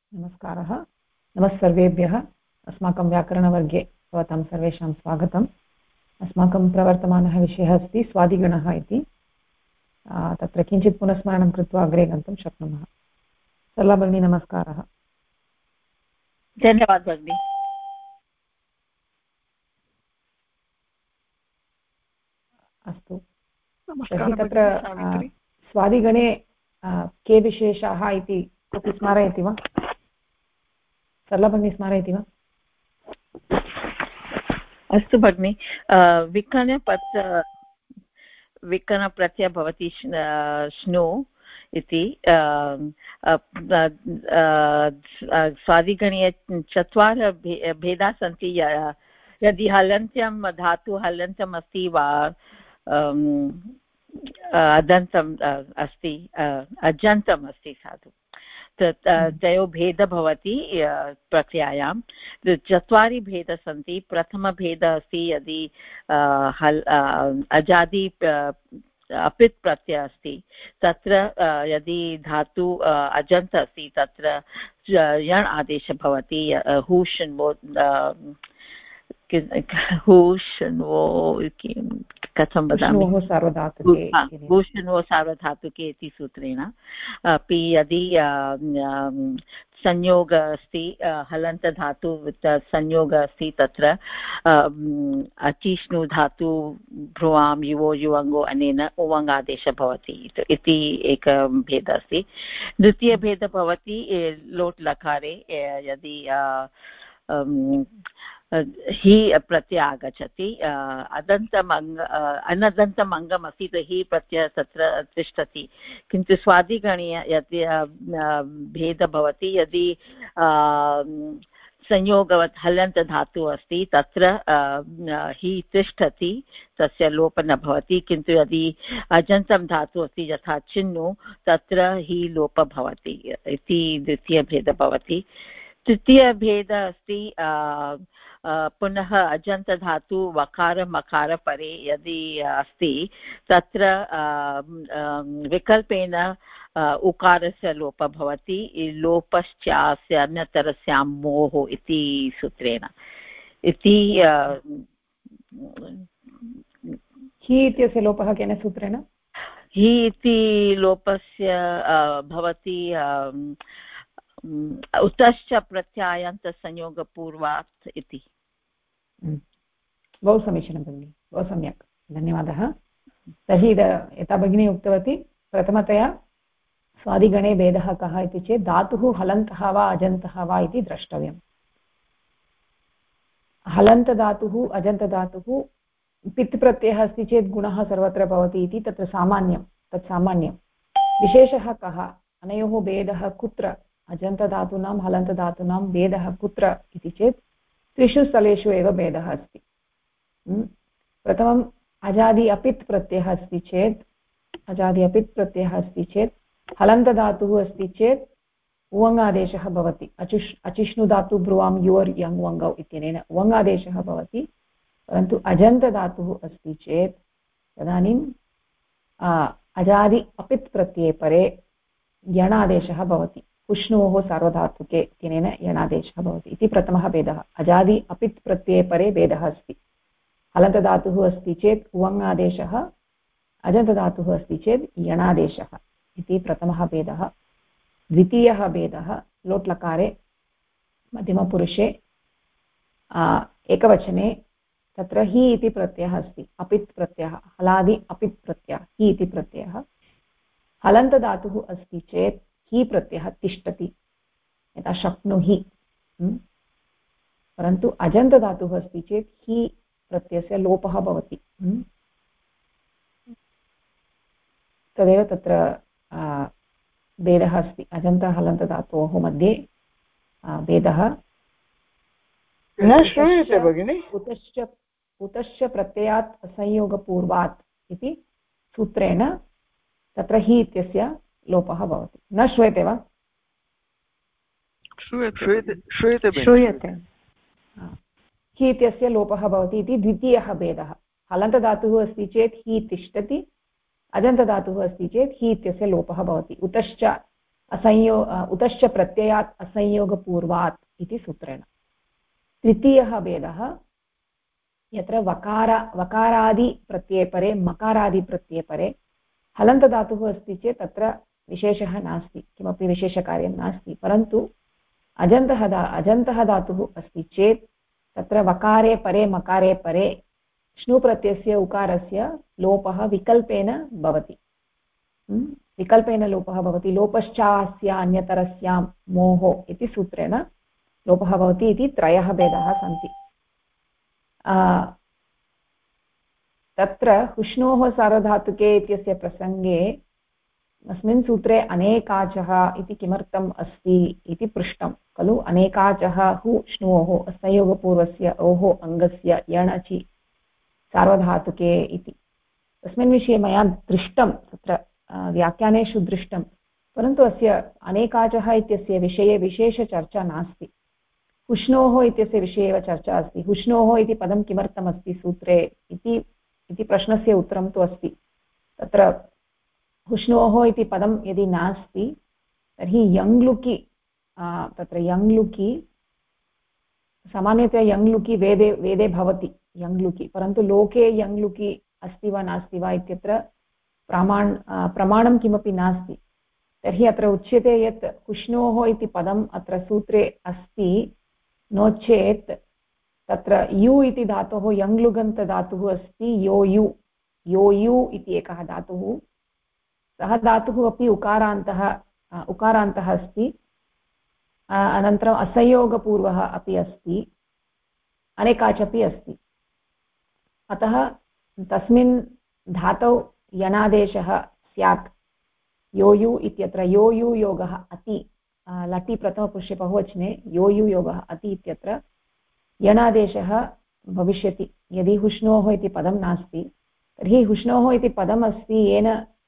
नमस्कारः। नमः सर्वेभ्यः। अस्माकं व्याकरणवर्गे भवतां सर्वेषां स्वागतम्। अस्माकं प्रवर्तमानः विषयः अस्ति स्वादिगणः इति। तत्र किञ्चित् पुनस्मरणं कृत्वा अग्रे गन्तुं शक्नुमः। सरला भगिनी नमस्कारः। धन्यवादः भगिनी। अस्तु, तर्हि तत्र स्वादिगणे के विशेषाः इति कोऽपि स्मारयति वा? सरला भगिनी स्मारयति वा? अस्तु भगिनि। विकरणप्रत्ययः भवति श्नु इति। स्वादिगणे चत्वारः भेदाः सन्ति। यदि हलन्त्यं धातु हलन्तम् अस्ति वा अदन्तम् अस्ति अजन्तम् अस्ति साधु तयोः भेदः भवति प्रक्रियायां। चत्वारि भेदाः सन्ति। प्रथमभेदः अस्ति यदि अजादि अपित् प्रत्ययः अस्ति तत्र यदि धातु अजन्त अस्ति तत्र यण् आदेशः भवति। हूषन्वो कथं वदामि, भूषणो सार्वधातुके इति सूत्रेण। अपि यदि संयोगः अस्ति हलन्तधातु संयोगः अस्ति तत्र अचिष्णु धातु भ्रुवां युवो युवङ्गो अनेन उवङ्गादेशः भवति इति एकः भेदः अस्ति। द्वितीयभेदः भवति लोट् लकारे यदि हि प्रत्ययः आगच्छति। अनदन्तम् अङ्गम् अस्ति हि प्रत्ययः तत्र तिष्ठति। किन्तु स्वादिगणे यदि भेदः भवति यदि संयोगवत् हलन्तधातुः अस्ति तत्र हि तिष्ठति, तस्य लोपः न भवति। किन्तु यदि अजन्तं धातुः अस्ति यथा चिन्नु तत्र हि लोपः भवति इति द्वितीयभेदः भवति। तृतीयभेदः अस्ति पुनः अजन्तधातु वकार मकार परे यदि अस्ति तत्र विकल्पेन उकारस्य लोपः भवति। लोपश्चास्य अन्यतरस्यां मोः इति सूत्रेण इति। हि इत्यस्य लोपः केन सूत्रेण? हि इति लोपस्य भवति उतश्च प्रत्ययान्तसंयोगपूर्वात् इति। बहु समीचीनं भगिनि, बहु सम्यक्, धन्यवादः। तर्हि यथा भगिनी उक्तवती, प्रथमतया स्वादिगणे भेदः कः इति चेत् धातुः हलन्तः वा अजन्तः वा इति द्रष्टव्यम्। हलन्तधातुः अजन्तधातुः पित् प्रत्ययः अस्ति चेत् गुणः सर्वत्र भवति इति तत्र सामान्यं, तत् सामान्यं। विशेषः कः, अनयोः भेदः कुत्र, अजन्तधातूनां हलन्तधातूनां भेदः कुत्र इति चेत् त्रिषु स्थलेषु एव भेदः अस्ति। प्रथमम् अजादि अपित् प्रत्ययः अस्ति चेत् हलन्तधातुः अस्ति चेत् उवङ्गादेशः भवति। अचिष्णुधातु ब्रुवां युवर् यङ् वङ्गौ इत्यनेन उवङ्गादेशः भवति। परन्तु अजन्तधातुः अस्ति चेत् तदानीम् अजादि अपित् प्रत्यये परे यणादेशः भवति। उष्णोः सार्वधातुके इत्यनेन यणादेशः भवति इति प्रथमः भेदः। अजादि अपित् प्रत्यये परे भेदः अस्ति। हलन्तधातुः अस्ति चेत् उवङ्गादेशः, अजन्तधातुः अस्ति चेत् यणादेशः इति प्रथमः भेदः। द्वितीयः भेदः लोट्लकारे मध्यमपुरुषे एकवचने तत्र हि इति प्रत्ययः अस्ति। अपित् प्रत्ययः, हलादि अपित् प्रत्ययः हि इति प्रत्ययः। हलन्तधातुः अस्ति चेत् हि प्रत्ययः तिष्ठति, यथा शक्नुहि। परन्तु अजन्तधातुः अस्ति चेत् हि प्रत्ययस्य लोपः भवति। तदेव तत्र भेदः अस्ति। अजन्त हलन्तधातोः मध्ये भेदः। न श्रूयते भगिनि। उतश्च प्रत्ययात् संयोगपूर्वात् इति सूत्रेण तत्र हि इत्यस्य लोपः भवति। न श्रूयते वा? श्रूयते। हि इत्यस्य लोपः भवति इति द्वितीयः भेदः। हलन्तधातुः अस्ति चेत् हि तिष्ठति, अजन्तधातुः अस्ति चेत् हि इत्यस्य लोपः भवति। उतश्च उतश्च प्रत्ययात् असंयोगपूर्वात् इति सूत्रेण। तृतीयः भेदः यत्र वकारादिप्रत्ययपरे मकारादिप्रत्ययपरे हलन्तधातुः अस्ति चेत् तत्र विशेषः नास्ति, किमपि विशेषकार्यं नास्ति। परन्तु अजन्तः धातुः अस्ति चेत् तत्र वकारे परे मकारे परे श्नुप्रत्ययस्य उकारस्य लोपः विकल्पेन भवति। विकल्पेन लोपः भवति। लोपश्चास्य अन्यतरस्यां मोहो इति सूत्रेण लोपः भवति इति त्रयः भेदाः सन्ति। तत्र हुष्णोः सार्वधातुके इत्यस्य प्रसङ्गे अस्मिन् सूत्रे अनेकाचः इति किमर्थम् अस्ति इति पृष्टं खलु। अनेकाचः हुष्णोः असंयोगपूर्वस्य ओः अङ्गस्य यणचि सार्वधातुके इति तस्मिन् विषये मया दृष्टं, तत्र व्याख्यानेषु दृष्टं, परन्तु अस्य अनेकाचः इत्यस्य विषये विशेषचर्चा नास्ति। हुष्णोः इत्यस्य विषये एव चर्चा अस्ति। हुष्णोः इति पदं किमर्थमस्ति सूत्रे इति प्रश्नस्य उत्तरं तु अस्ति। तत्र हुष्णोः इति पदं यदि नास्ति तर्हि यङ्लुकि, तत्र यङ्लुकि सामान्यतया यङ्लुकि वेदे भवति यङ्लुकि, परन्तु लोके यङ्लुकि अस्ति वा नास्ति वा इत्यत्र प्रमाणं किमपि नास्ति। तर्हि अत्र उच्यते यत् हुष्णोः इति पदम् अत्र सूत्रे अस्ति, नो चेत् तत्र यु इति धातोः यङ्लुगन्तधातुः अस्ति, यो यु इति एकः धातुः, सः धातुः अपि उकारान्तः अस्ति, अनन्तरम् असंयोगपूर्वः अपि अस्ति, अनेकाच् अपि अस्ति। अतः तस्मिन् धातौ यणादेशः स्यात्। यो यु इत्यत्र यो यु योगः अति, लटि प्रथमपुरुषे बहुवचने यो यु योगः अति इत्यत्र यणादेशः भविष्यति। यदि हुष्णोः इति पदं नास्ति तर्हि हुष्णोः इति पदम् अस्ति, येन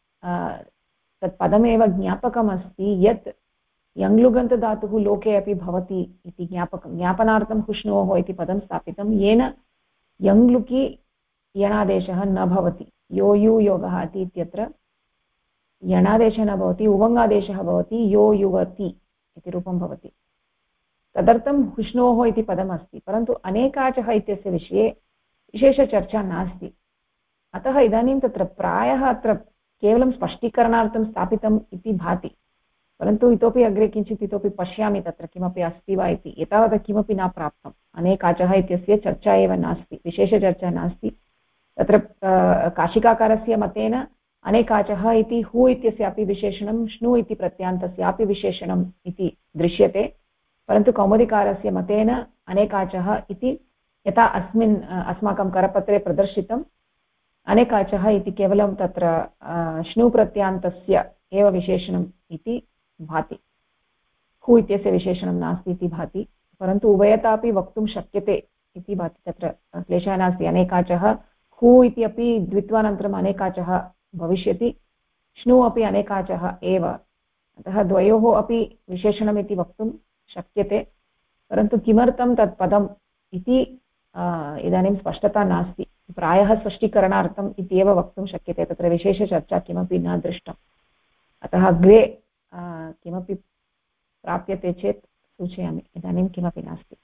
तत् पदमेव ज्ञापकमस्ति यत् यङ्लुगन्तधातुः लोके अपि भवति इति ज्ञापनार्थं हुष्णोः इति पदं स्थापितं, येन यङ्लुकि यणादेशः न भवति। यो यु योगः अति इत्यत्र यणादेशः न भवति, उवङ्गादेशः भवति, यो युवति इति रूपं भवति। तदर्थं हुष्णोः इति पदमस्ति, परन्तु अनेकाचः इत्यस्य विषये विशेषचर्चा नास्ति। अतः इदानीं तत्र प्रायः अत्र केवलं स्पष्टीकरणार्थं स्थापितम् इति भाति, परन्तु इतोपि अग्रे किञ्चित् इतोपि पश्यामि तत्र किमपि अस्ति वा इति। एतावता किमपि न प्राप्तम्। अनेकाचः इत्यस्य चर्चा एव नास्ति, विशेषचर्चा नास्ति। तत्र काशिकाकारस्य मतेन अनेकाचः इति हु इत्यस्यापि विशेषणं, श्नु इति प्रत्यान्तस्यापि विशेषणम् इति दृश्यते, परन्तु कौमुदीकारस्य मतेन अनेकाचः इति यथा अस्माकं करपत्रे प्रदर्शितम्, अनेकाचः इति केवलं तत्र श्नु प्रत्यान्तस्य एव विशेषणम् इति भाति, हु इत्यस्य विशेषणं नास्ति इति भाति, परन्तु उभयतापि वक्तुं शक्यते इति भाति। तत्र क्लेशः नास्ति। अनेकाचः हु इति अपि द्वित्वानन्तरम् अनेकाचः भविष्यति, श्नु अपि अनेकाचः एव, अतः द्वयोः अपि विशेषणम् इति वक्तुं शक्यते, परन्तु किमर्थं तत् पदम् इति इदानीं स्पष्टता नास्ति। प्रायः स्पष्टीकरणार्थम् इत्येव वक्तुं शक्यते, तत्र विशेषचर्चा किमपि न दृष्टम्। अतः अग्रे किमपि प्राप्यते चेत् सूचयामि, इदानीं किमपि नास्ति।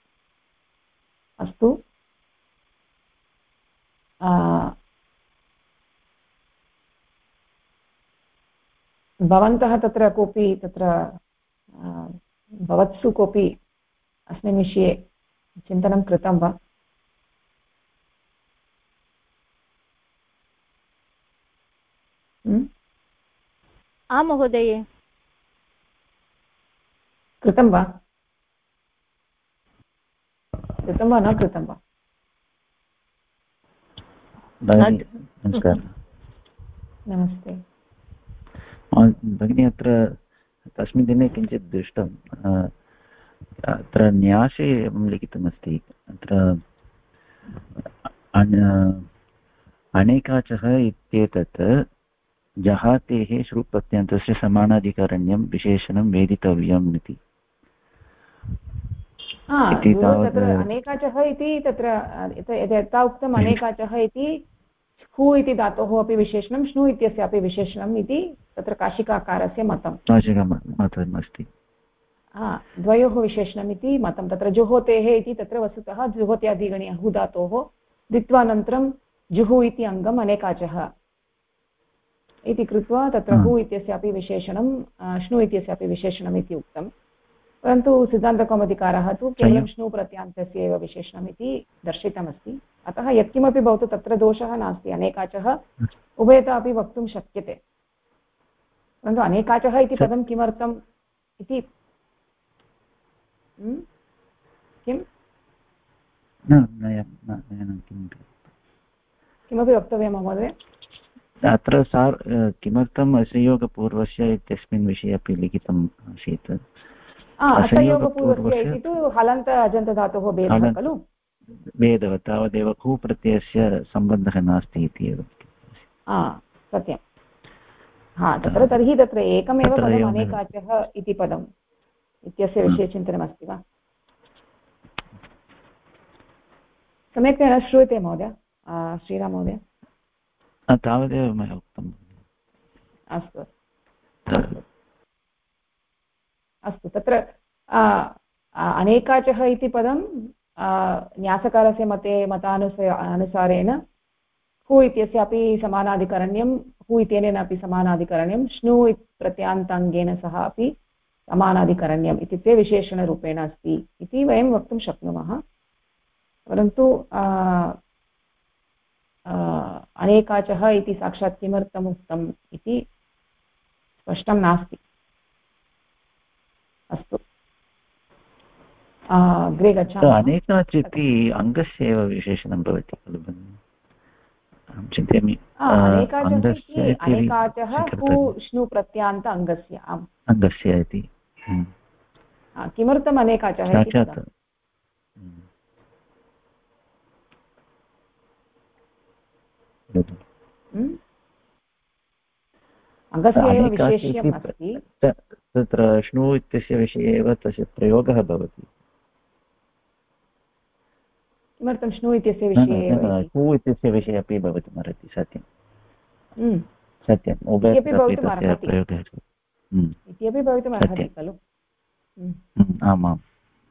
अस्तु, भवन्तः तत्र कोऽपि तत्र भवत्सु कोऽपि अस्मिन् विषये चिन्तनं कृतं वा? आं महोदये। कृतं वा? कृतं वा न कृतं वा? नमस्कारः। नमस्ते भगिनी, अत्र तस्मिन् दिने किञ्चित् दृष्टम्। अत्र न्यासे एवं लिखितमस्ति, अत्र अनेकाचः इत्येतत् जहातेः श्रुप्रत्यन्तस्य समानाधिकरण्यं विशेषणं वेदितव्यम् इति। तत्र अनेकाचः इति तत्र यथा उक्तम्, अनेकाचः इति हु इति धातोः अपि विशेषणं, श्नु इत्यस्यापि विशेषणम् इति तत्र काशिकाकारस्य मतं काशिकामतम् अस्ति द्वयोः विशेषणमिति मतं तत्र जुहोतेः इति तत्र वस्तुतः जुहोत्यादिगणे हु धातोः द्वित्वानन्तरं जुहु इति अङ्गम् अनेकाचः इति कृत्वा तत्र हु इत्यस्यापि विशेषणं श्नु इत्यस्यापि विशेषणम् इति उक्तं परन्तु सिद्धान्तकौमुदीकारः तु केवलं श्नु प्रत्यान्तस्य एव विशेषणम् इति दर्शितमस्ति अतः यत्किमपि भवतु तत्र दोषः नास्ति अनेकाचः उभयता अपि वक्तुं शक्यते परन्तु अनेकाचः इति पदं किमर्थम् इति किं किमपि वक्तव्यं महोदय अत्र किमर्थम् असंयोगपूर्वस्य इत्यस्मिन् विषये अपि लिखितम् आसीत् असंयोगपूर्वस्य इति तु हलन्त अजन्तधातोः भेदः खलु भेदः तावदेव कु प्रत्ययस्य सम्बन्धः नास्ति इति एव सत्यं तत्र तर्हि तत्र एकमेव पदम् अनेकाचः इति पदम् इत्यस्य विषये चिन्तनमस्ति वा सम्यक्तेन श्रूयते महोदय श्रीराम महोदय तावदेव मया उक्तम् अस्तु अस्तु तत्र अनेकाचः इति पदं न्यासकारस्य अनुसारेण हु इत्यस्यापि समानाधिकरण्यं हु इत्यनेन अपि समानाधिकरण्यं श्नु प्रत्यान्ताङ्गेन सह अपि समानाधिकरण्यम् इत्युक्ते विशेषणरूपेण अस्ति इति वयं वक्तुं शक्नुमः परन्तु अनेकाचः इति साक्षात् किमर्थम् उक्तम् इति स्पष्टं नास्ति अस्तु अग्रे गच्छामः अनेकाच् इति अङ्गस्य एव विशेषणं भवति खलु अहं चिन्तयामि अनेकाचः हु श्नु प्रत्यान्त अङ्गस्य इति किमर्थम् अनेकाचः साक्षात् अङ्गस्य एव विशेष्यम् अस्ति तत्र श्नु इत्यस्य विषये एव तस्य प्रयोगः भवति किमर्थं श्नु इत्यस्य विषये हु इत्यस्य विषये अपि भवितुमर्हति सत्यं सत्यम् उभयत्र प्रयोगः इत्यपि भवितुमर्हति खलु आमाम्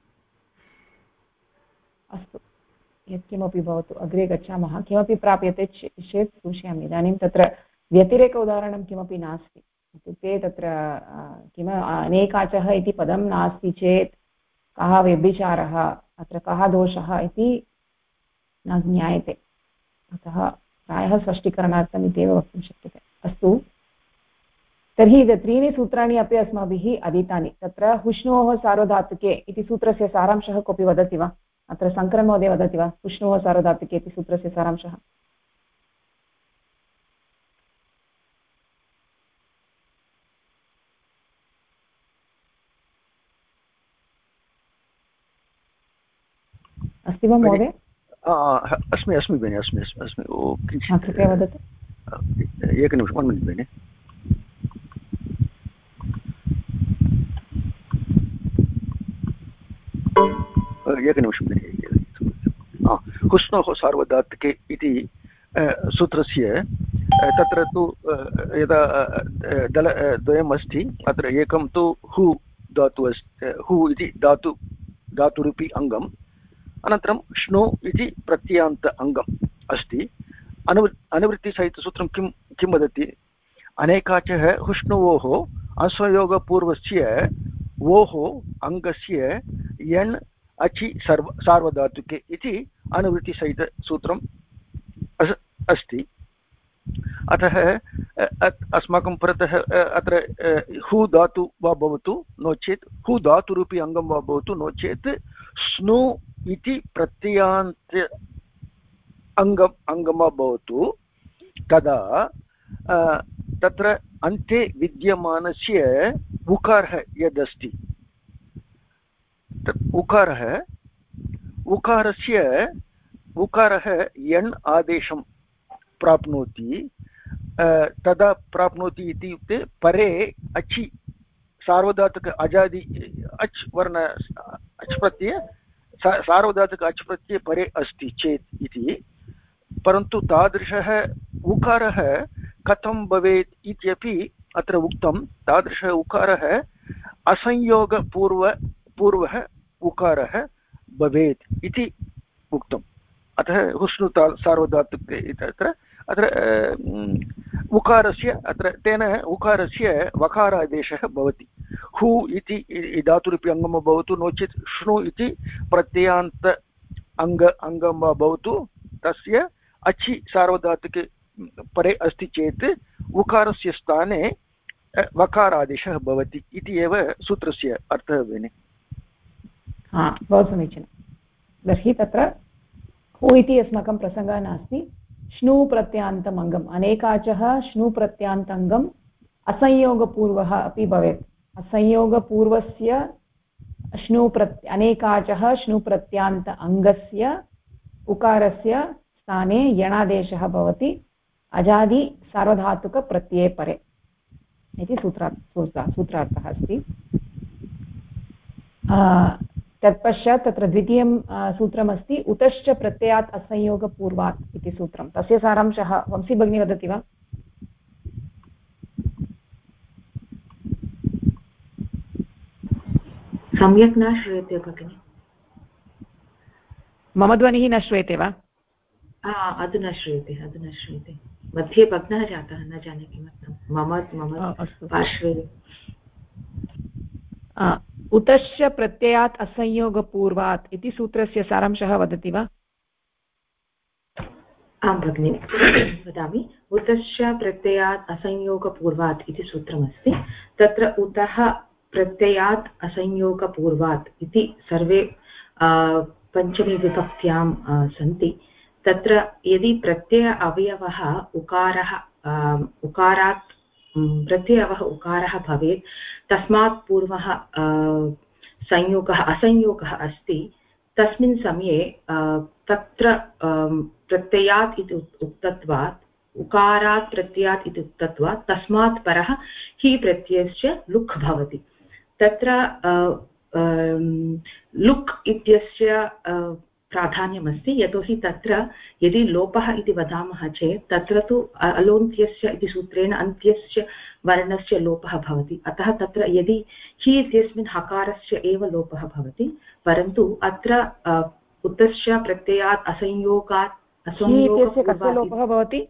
अस्तु यत्किमपि भवतु अग्रे गच्छामः किमपि प्राप्यते चेत् सूचयामि इदानीं तत्र व्यतिरेक उदाहरणं किमपि नास्ति इत्युक्ते तत्र अनेकाचः इति पदं नास्ति चेत् कः व्यभिचारः अत्र कः दोषः इति न ज्ञायते अतः प्रायः स्पष्टीकरणार्थम् इत्येव वक्तुं शक्यते अस्तु तर्हि त्रीणि सूत्राणि अपि अस्माभिः अधीतानि तत्र हुष्णोः सार्वधातुके इति सूत्रस्य सारांशः कोऽपि वदति वा अत्र शङ्करन् महोदय वदति वा हुष्णोः सार्वधातुके इति सूत्रस्य सारांशः अस्ति वा महोदय अस्मि भगिनि अस्मि कृपया वदतु एकनिमिषम् 1 मिनिट् भगिनि एकनिमिषं भगिनि हुष्णोः सार्वधातुके इति सूत्रस्य तत्र तु यदा दलद्वयम् अस्ति अत्र एकं तु हु धातु अस्ति हु इति धातुरूपी अङ्गम् अनन्तरं श्नु इति प्रत्ययान्त अङ्गम् अस्ति अनुवृत्तिसहितसूत्रं किं वदति अनेकाचः हुष्णुवोः अंशयोगपूर्वस्य वोः अङ्गस्य यण् अचि सार्वधातुके इति अनुवृत्तिसहितसूत्रम् अस्ति अतः अस्माकं पुरतः अत्र हु धातु वा भवतु नो चेत् हु धातुरूपी अङ्गं वा भवतु नो चेत् स्नु इति प्रत्ययान्त अङ्गं वा भवतु तदा तत्र अन्ते विद्यमानस्य उकारः यदस्ति उकारः यण् आदेशं प्राप्नोति तदा प्राप्नोति इत्युक्ते परे अचि सार्वधातुक अजादि अच् वर्ण अच् प्रत्यय सार्वधातुक अच् प्रत्यये परे अस्ति चेत् इति परन्तु तादृशः उकारः कथं भवेत् इत्यपि अत्र उक्तं तादृश उकारः असंयोगपूर्वः उकारः भवेत् इति उक्तम्। अतः हुष्णु सार्वधातुके अत्र उकारस्य अत्र तेन उकारस्य वकारादेशः भवति। हु इति धातुरिपि अङ्गं भवतु, नो चेत् श्नु इति प्रत्ययान्त अङ्गं वा भवतु, तस्य अचि सार्वधातुके परे अस्ति चेत् उकारस्य स्थाने वकारादेशः भवति इति एव सूत्रस्य अर्थः भगिनि। बहु समीचीनं। तर्हि तत्र हु इति अस्माकं प्रसङ्गः नास्ति। श्नु प्रत्ययान्तम् अङ्गम्, अनेकाचः श्नु प्रत्ययान्तङ्गम् असंयोगपूर्वः अपि भवेत्। असंयोगपूर्वस्य अनेकाचः श्नु प्रत्ययान्त अङ्गस्य उकारस्य स्थाने यणादेशः भवति अजादि सार्वधातुकप्रत्यये परे इति सूत्रार्थः अस्ति। तत्पश्चात् तत्र द्वितीयं सूत्रमस्ति उतश्च प्रत्ययात् असंयोगपूर्वात् इति सूत्रं। तस्य सारांशः वंशी भगिनी वदति वा? सम्यक् न श्रूयते भगिनि। मम ध्वनिः न श्रूयते वा? अधुना श्रूयते। मध्ये भग्नः जातः, न जाने किमर्थं। मम पार्श्वे उतश्च प्रत्ययात् असंयोगपूर्वात् इति सूत्रस्य सारांशः वदति वा? आं भगिनि, वदामि। उतश्च प्रत्ययात् असंयोगपूर्वात् इति सूत्रमस्ति। तत्र उतः प्रत्ययात् असंयोगपूर्वात् इति सर्वे पञ्चमी विभक्त्यां सन्ति। तत्र यदि प्रत्यय अवयवः उकारात् प्रत्ययः उकारः भवेत्, तस्मात् पूर्वः असंयोगः अस्ति, तस्मिन् समये तत्र प्रत्ययात् इति उक्तत्वात् उकारात् प्रत्ययात् इति उक्तत्वात् तस्मात् परः हि प्रत्ययस्य लुक् भवति। तत्र लुक् इत्यस्य प्राधान्यमस्ति, यतोहि तत्र यदि लोपः इति वदामः चेत् तत्र तु अलोन्त्यस्य इति सूत्रेण अन्त्यस्य वर्णस्य लोपः भवति। अतः तत्र यदि हि इत्यस्मिन् हकारस्य एव लोपः भवति, परन्तु अत्र उतश्च प्रत्ययात् असंयोगः भवति।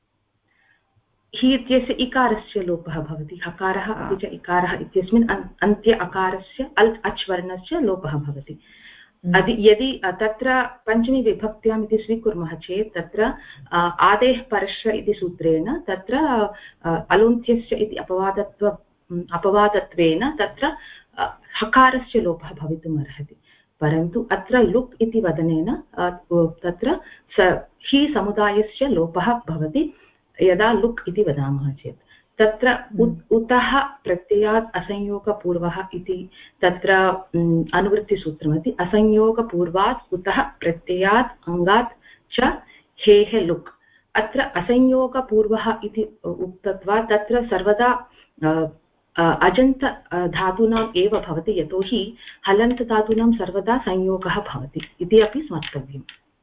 हि इत्यस्य इकारस्य लोपः भवति। हकारः अपि च इकारः इत्यस्मिन् अन्त्य अकारस्य अच् वर्णस्य लोपः भवति। यदि तत्र पञ्चमी विभक्त्याम् इति स्वीकुर्मः चेत् तत्र आदेः परश्च इति सूत्रेण तत्र अलोन्त्यस्य इति अपवादत्वेन तत्र हकारस्य लोपः भवितुम् अर्हति। परन्तु अत्र लुक् इति वदनेन तत्र हि समुदायस्य लोपः भवति यदा लुक् इति वदामः चेत्। तत्र उतः प्रत्ययात् असंयोगपूर्वः इति तत्र अनुवृत्तिसूत्रमस्ति। असंयोगपूर्वात् उतः प्रत्ययात् अङ्गात् च हेः लुक्। अत्र असंयोगपूर्वः इति उक्तत्वात् तत्र सर्वदा अजन्त धातूनाम् एव भवति, यतोहि हलन्त धातूनां सर्वदा संयोगः भवति इति अपि स्मर्तव्यम्।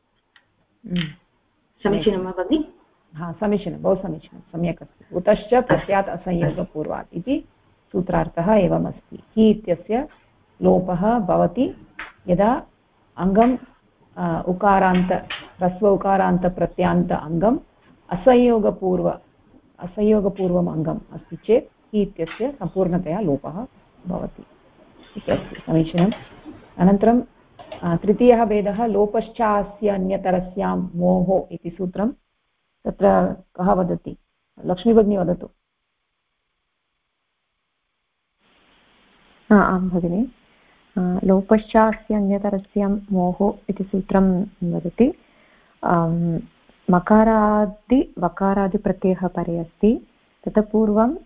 समीचीनं वा भगिनि? समीचीनं, बहु समीचीनं, सम्यक् अस्ति। उतश्च प्रत्ययात् असंयोगपूर्वात् इति सूत्रार्थः एवमस्ति। हि इत्यस्य लोपः भवति यदा अङ्गम् ह्रस्व उकारान्त प्रत्यान्त अङ्गम् असंयोगपूर्वम् अङ्गम् अस्ति चेत् हि इत्यस्य सम्पूर्णतया लोपः भवति इति अस्ति। समीचीनम्। अनन्तरं तृतीयः भेदः लोपश्चास्य अन्यतरस्यां मोहो इति सूत्रं। तत्र कः वदति? लक्ष्मी भगिनी वदतु। आं भगिनि। लोपश्चास्य अन्यतरस्यां मोहो इति सूत्रं वदति। मकारादिवकारादिप्रत्ययः परे अस्ति, ततः पूर्वम्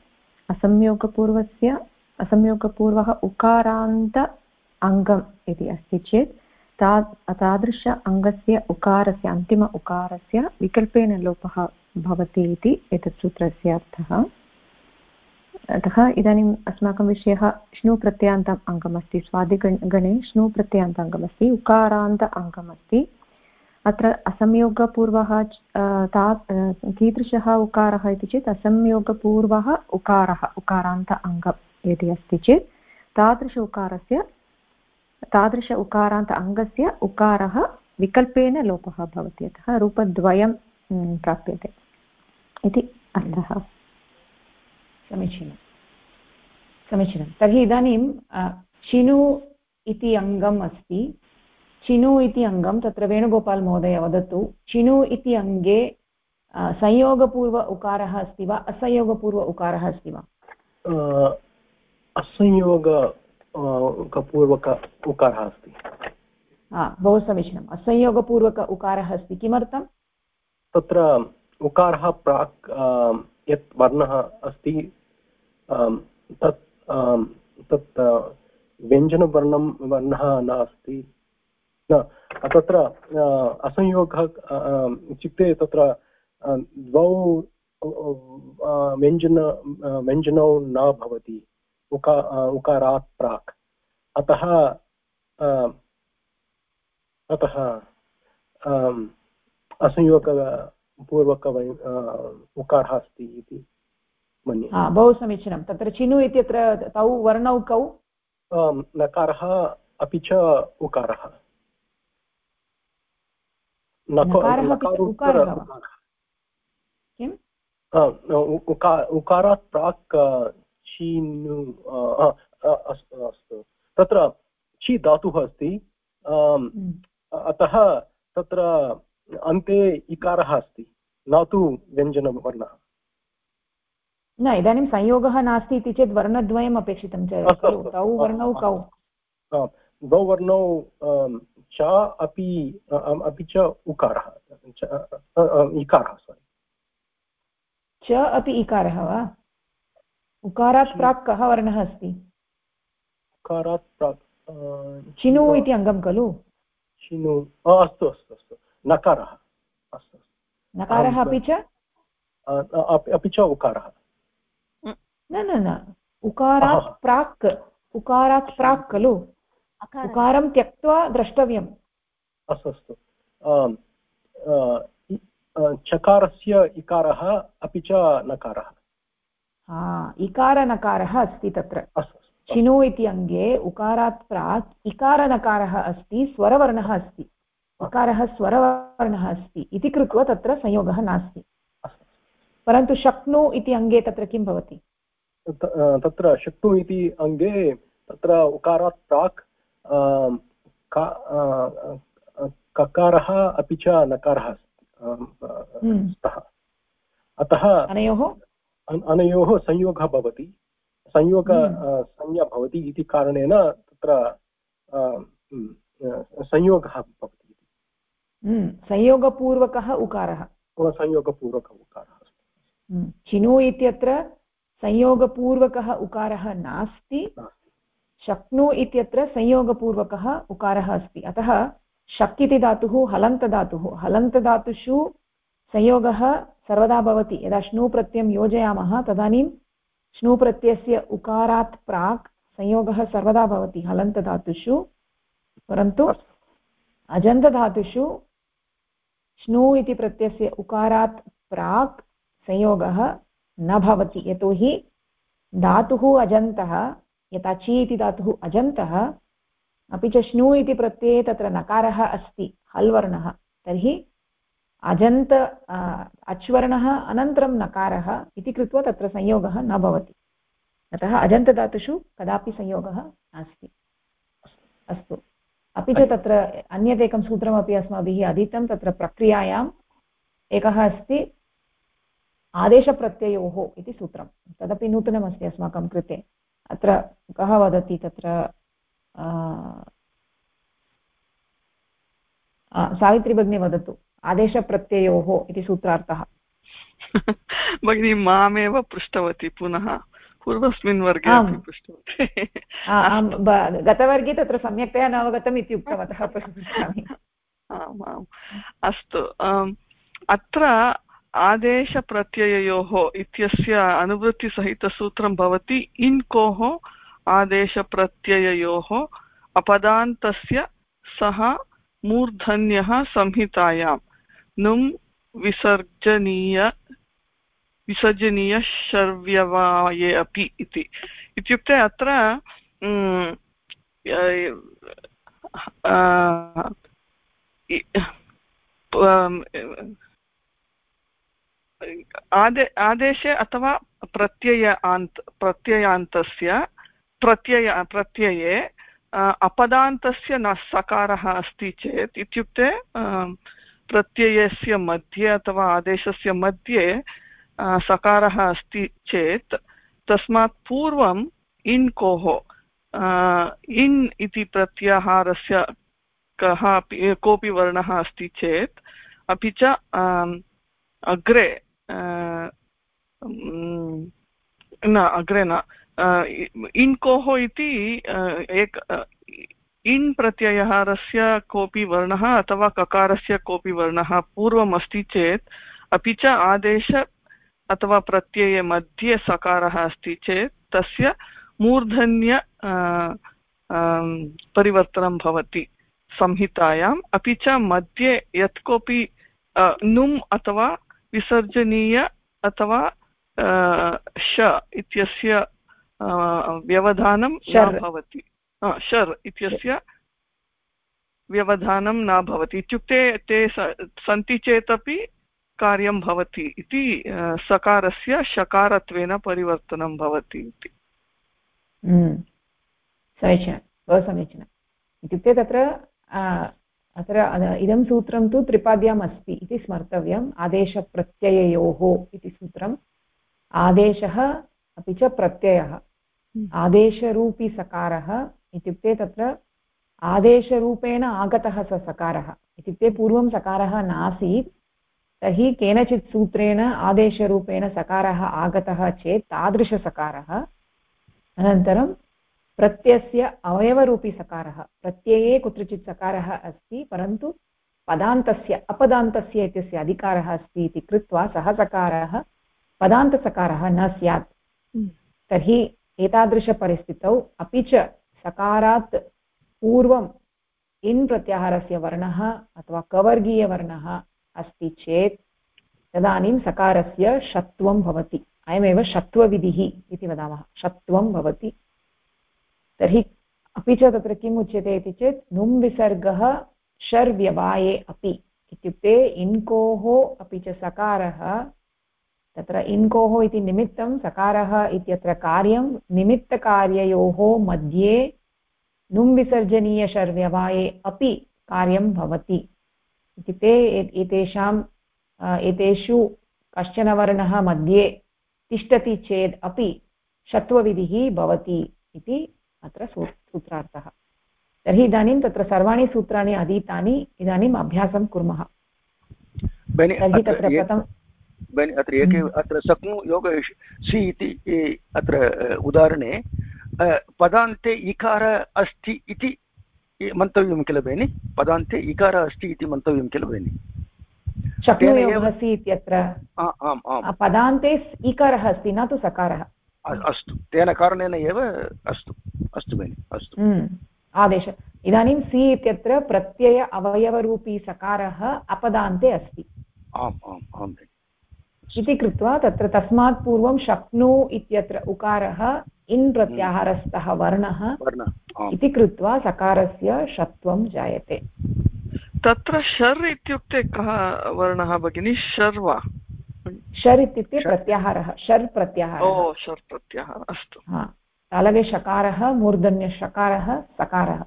असंयोगपूर्वः उकारान्त अङ्गम् इति अस्ति चेत् तादृश अङ्गस्य उकारस्य अन्तिम उकारस्य विकल्पेन लोपः भवति इति एतत् सूत्रस्य अर्थः। अतः इदानीम् अस्माकं विषयः श्नु प्रत्ययान्तम् अङ्गमस्ति। स्वादिगणे श्नु प्रत्ययान्त अङ्गमस्ति, उकारान्त अङ्गमस्ति। अत्र असंयोगपूर्वः कीदृशः उकारः इति चेत् असंयोगपूर्वः उकारः उकारान्त अङ्गम् यदि अस्ति चेत् तादृश उकारान्त अङ्गस्य उकारः विकल्पेन लोपः भवति, अतः रूपद्वयं प्राप्यते इति अर्थः। समीचीनं समीचीनं। तर्हि इदानीं चिनु इति अङ्गम् अस्ति, चिनु इति अङ्गं तत्र वेणुगोपाल् महोदय वदतु, चिनु इति अङ्गे संयोगपूर्व उकारः अस्ति वा असंयोगपूर्व उकारः अस्ति वा? असंयोगपूर्वक उकारः अस्ति। बहु समीचीनम्, असंयोगपूर्वक उकारः अस्ति। किमर्थं? तत्र उकारः प्राक् यत् वर्णः अस्ति तत् व्यञ्जनवर्णः नास्ति, तत्र असंयोगः इत्युक्ते तत्र द्वौ व्यञ्जनौ न भवति उकारात् प्राक्, अतः असंयोगपूर्वक उकारः अस्ति इति मन्ये। बहु समीचीनं। तत्र चिनु इत्यत्र तौ वर्णौ कौ? नकारः अपि च उकारः। किम्? उकारात् प्राक् चिनु अस्तु, तत्र छि धातुः अस्ति, अतः तत्र अन्ते इकारः अस्ति, न तु व्यञ्जनवर्णः। न, इदानीं संयोगः नास्ति इति चेत् वर्णद्वयम् अपेक्षितं खलु, तौ वर्णौ कौ? द्वौ वर्णौ च अपि च उकारः इकारः च अपि इकारः वा? उकारात् प्राक् कः वर्णः अस्ति? उकारात् प्राक् चिनु इति अङ्गं खलु? चिनु, अस्तु अस्तु अस्तु, नकारः, अस्तु नकारः अपि च उकारः। न न न, उकारात् प्राक् खलु, उकारं त्यक्त्वा द्रष्टव्यम्। अस्तु अस्तु, चकारस्य इकारः अपि च नकारः। इकारनकारः अस्ति तत्र। चिनु इति अङ्गे उकारात् प्राक् इकारनकारः अस्ति, स्वरवर्णः अस्ति, इकारः स्वरवर्णः अस्ति इति कृत्वा तत्र संयोगः नास्ति। परन्तु शक्नु इति अङ्गे तत्र किं भवति? तत्र शक्नु इति अङ्गे तत्र उकारात् प्राक् ककारः अपि च नकारः स्तः, अतः अनयोः संयोगः भवति, संज्ञा भवति इति कारणेन तत्र संयोगः भवति। संयोगपूर्वकः उकारः, संयोगपूर्वकः उकारः। चिनु इत्यत्र संयोगपूर्वकः उकारः नास्ति, शक्नु इत्यत्र संयोगपूर्वकः उकारः अस्ति। अतः शक् इति धातुः हलन्तधातुः, हलन्तधातुषु संयोगः सर्वदा भवति। यदा श्नु प्रत्ययं योजयामः तदानीं श्नु प्रत्ययस्य उकारात् प्राक् संयोगः सर्वदा भवति हलन्तधातुषु, परन्तु अजन्तधातुषु श्नु इति प्रत्ययस्य उकारात् प्राक् संयोगः न भवति, यतोहि धातुः अजन्तः, यथा ची इति धातुः अजन्तः, अपि च श्नु इति प्रत्यये तत्र नकारः अस्ति, हल् वर्णः, तर्हि अजन्त अच्वर्णः अनन्तरं नकारः इति कृत्वा तत्र संयोगः न भवति। अतः अजन्तधातुषु कदापि संयोगः नास्ति। अस्तु, अपि च तत्र अन्यदेकं सूत्रमपि अस्माभिः अधीतं, तत्र प्रक्रियायाम् एकः अस्ति आदेशप्रत्ययोः इति सूत्रं, तदपि नूतनमस्ति अस्माकं कृते। अत्र कः वदति? तत्र सावित्री भगिनी वदतु, आदेशप्रत्ययोः इति सूत्रार्थः। भगिनी मामेव पृष्टवती, पुनः पूर्वस्मिन् वर्गे अपि पृष्टवती। गतवर्गे तत्र सम्यक्तया न अवगतम् इति उक्तवतः पृच्छामि। आम् आम्, अस्तु। अत्र आदेशप्रत्यययोः इत्यस्य अनुवृत्तिसहितसूत्रं भवति इन्कोः आदेशप्रत्यययोः अपदान्तस्य सह मूर्धन्यः संहितायां नुं विसर्जनीय शर्व्यवाये अपि इति। इत्युक्ते अत्र आदेशे अथवा प्रत्ययान्तस्य प्रत्यये अपदान्तस्य न सकारः अस्ति चेत्, इत्युक्ते प्रत्ययस्य मध्ये अथवा आदेशस्य मध्ये सकारः अस्ति चेत् तस्मात् पूर्वम् इन् कोः इन् इति प्रत्याहारस्य कोऽपि वर्णः अस्ति चेत्, अपि च अग्रे इन् कोः इति इन् प्रत्ययहारस्य कोऽपि वर्णः अथवा ककारस्य कोऽपि वर्णः पूर्वम् अस्ति चेत्, अपि च आदेश अथवा प्रत्यये मध्ये सकारः अस्ति चेत् तस्य मूर्धन्य परिवर्तनं भवति संहितायाम्। अपि च मध्ये यत् कोऽपि नुम् अथवा विसर्जनीय अथवा श इत्यस्य व्यवधानं न भवति, शर् इत्यस्य व्यवधानं न भवति। इत्युक्ते ते सन्ति चेदपि कार्यं भवति इति, सकारस्य शकारत्वेन परिवर्तनं भवति इति। समीचीनं, बहु समीचीनम्। इत्युक्ते तत्र इदं सूत्रं तु त्रिपाद्याम् अस्ति इति स्मर्तव्यम्। आदेशप्रत्यययोः इति सूत्रम्, आदेशः अपि च प्रत्ययः। आदेशरूपी सकारः इत्युक्ते तत्र आदेशरूपेण आगतः स सकारः, इत्युक्ते पूर्वं सकारः नासीत्, तर्हि केनचित् सूत्रेण आदेशरूपेण सकारः आगतः चेत् तादृशसकारः। अनन्तरं प्रत्ययस्य अवयवरूपी सकारः, प्रत्यये कुत्रचित् सकारः अस्ति परन्तु पदान्तस्य अपदान्तस्य इत्यस्य अधिकारः अस्ति इति कृत्वा सः सकारः पदान्तसकारः न स्यात्। तर्हि एतादृशपरिस्थितौ अपि च सकारात् पूर्वम् इन् प्रत्याहारस्य वर्णः अथवा कवर्गीयवर्णः अस्ति चेत् तदानीं सकारस्य षत्वं भवति। अयमेव षत्वविधिः इति वदामः, षत्वं भवति। तर्हि अपि च तत्र किम् उच्यते इति चेत् नुं विसर्गः शर्व्यवाये अपि, इत्युक्ते इन्कोः अपि च सकारः, तत्र इन्कोः इति निमित्तं, सकारः इत्यत्र कार्यं, निमित्तकार्ययोः मध्ये नुं विसर्जनीयशर्व्यवाये अपि कार्यं भवति। इत्युक्ते एतेषु कश्चन वर्णः मध्ये तिष्ठति चेत् अपि षत्वविधिः भवति इति अत्र सूत्रार्थः। तर्हि इदानीं तत्र सर्वाणि सूत्राणि अधीतानि, इदानीम् अभ्यासं कुर्मः। तर्हि तत्र अत्र सक्नु योग सि इति अत्र उदाहरणे पदान्ते इकार अस्ति इति मन्तव्यं किल भगिनि? पदान्ते इकार अस्ति इति मन्तव्यं किल भगिनि? शक्नुयोगः सि इत्यत्र पदान्ते इकारः अस्ति, न तु सकारः। अस्तु, तेन कारणेन एव अस्तु अस्तु भगिनि, अस्तु। आदेश इदानीं सि इत्यत्र प्रत्यय अवयवरूपी सकारः अपदान्ते अस्ति। आम् आम् आम् इति कृत्वा तत्र तस्मात् पूर्वं शक्नु इत्यत्र उकारः इन् प्रत्याहारस्थः वर्णः इति कृत्वा सकारस्य षत्वं जायते। तत्र शर् इत्युक्ते कः वर्णः भगिनि? शर् वा? शर् इत्युक्ते प्रत्याहारः, शर् प्रत्याहारः। ओ, शर् प्रत्याहारः, अस्तु। तालवे शकारः, मूर्धन्यशकारः, सकारः।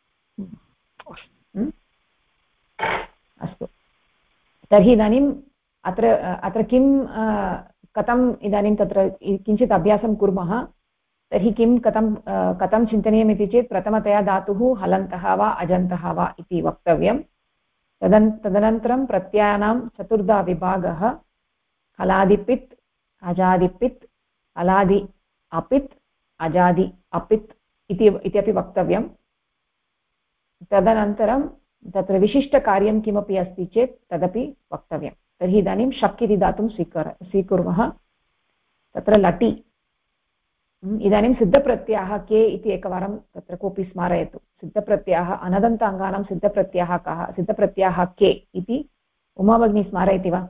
अस्तु, तर्हि इदानीम् अत्र किं कथम् इदानीं तत्र किञ्चित् अभ्यासं कुर्मः। तर्हि कथं चिन्तनीयम् इति चेत् प्रथमतया धातुः हलन्तः वा अजन्तः वा इति वक्तव्यं। तदनन्तरं प्रत्ययानां चतुर्धा विभागः, हलादिपित्, अजादिपित्, हलादि अपित्, अजादि अपित् इत्यपि वक्तव्यं। तदनन्तरं तत्र विशिष्टकार्यं किमपि अस्ति चेत् तदपि वक्तव्यं। तर्हि इदानीं शक् इति धातुं स्वीकुर्मः। तत्र लटि इदानीं सिद्धप्रत्ययः के इति एकवारं तत्र कोऽपि स्मारयतु। सिद्धप्रत्ययः अनदन्ताङ्गानां सिद्धप्रत्ययः कः, सिद्धप्रत्ययः के इति उमा भगिनी स्मारयति वा?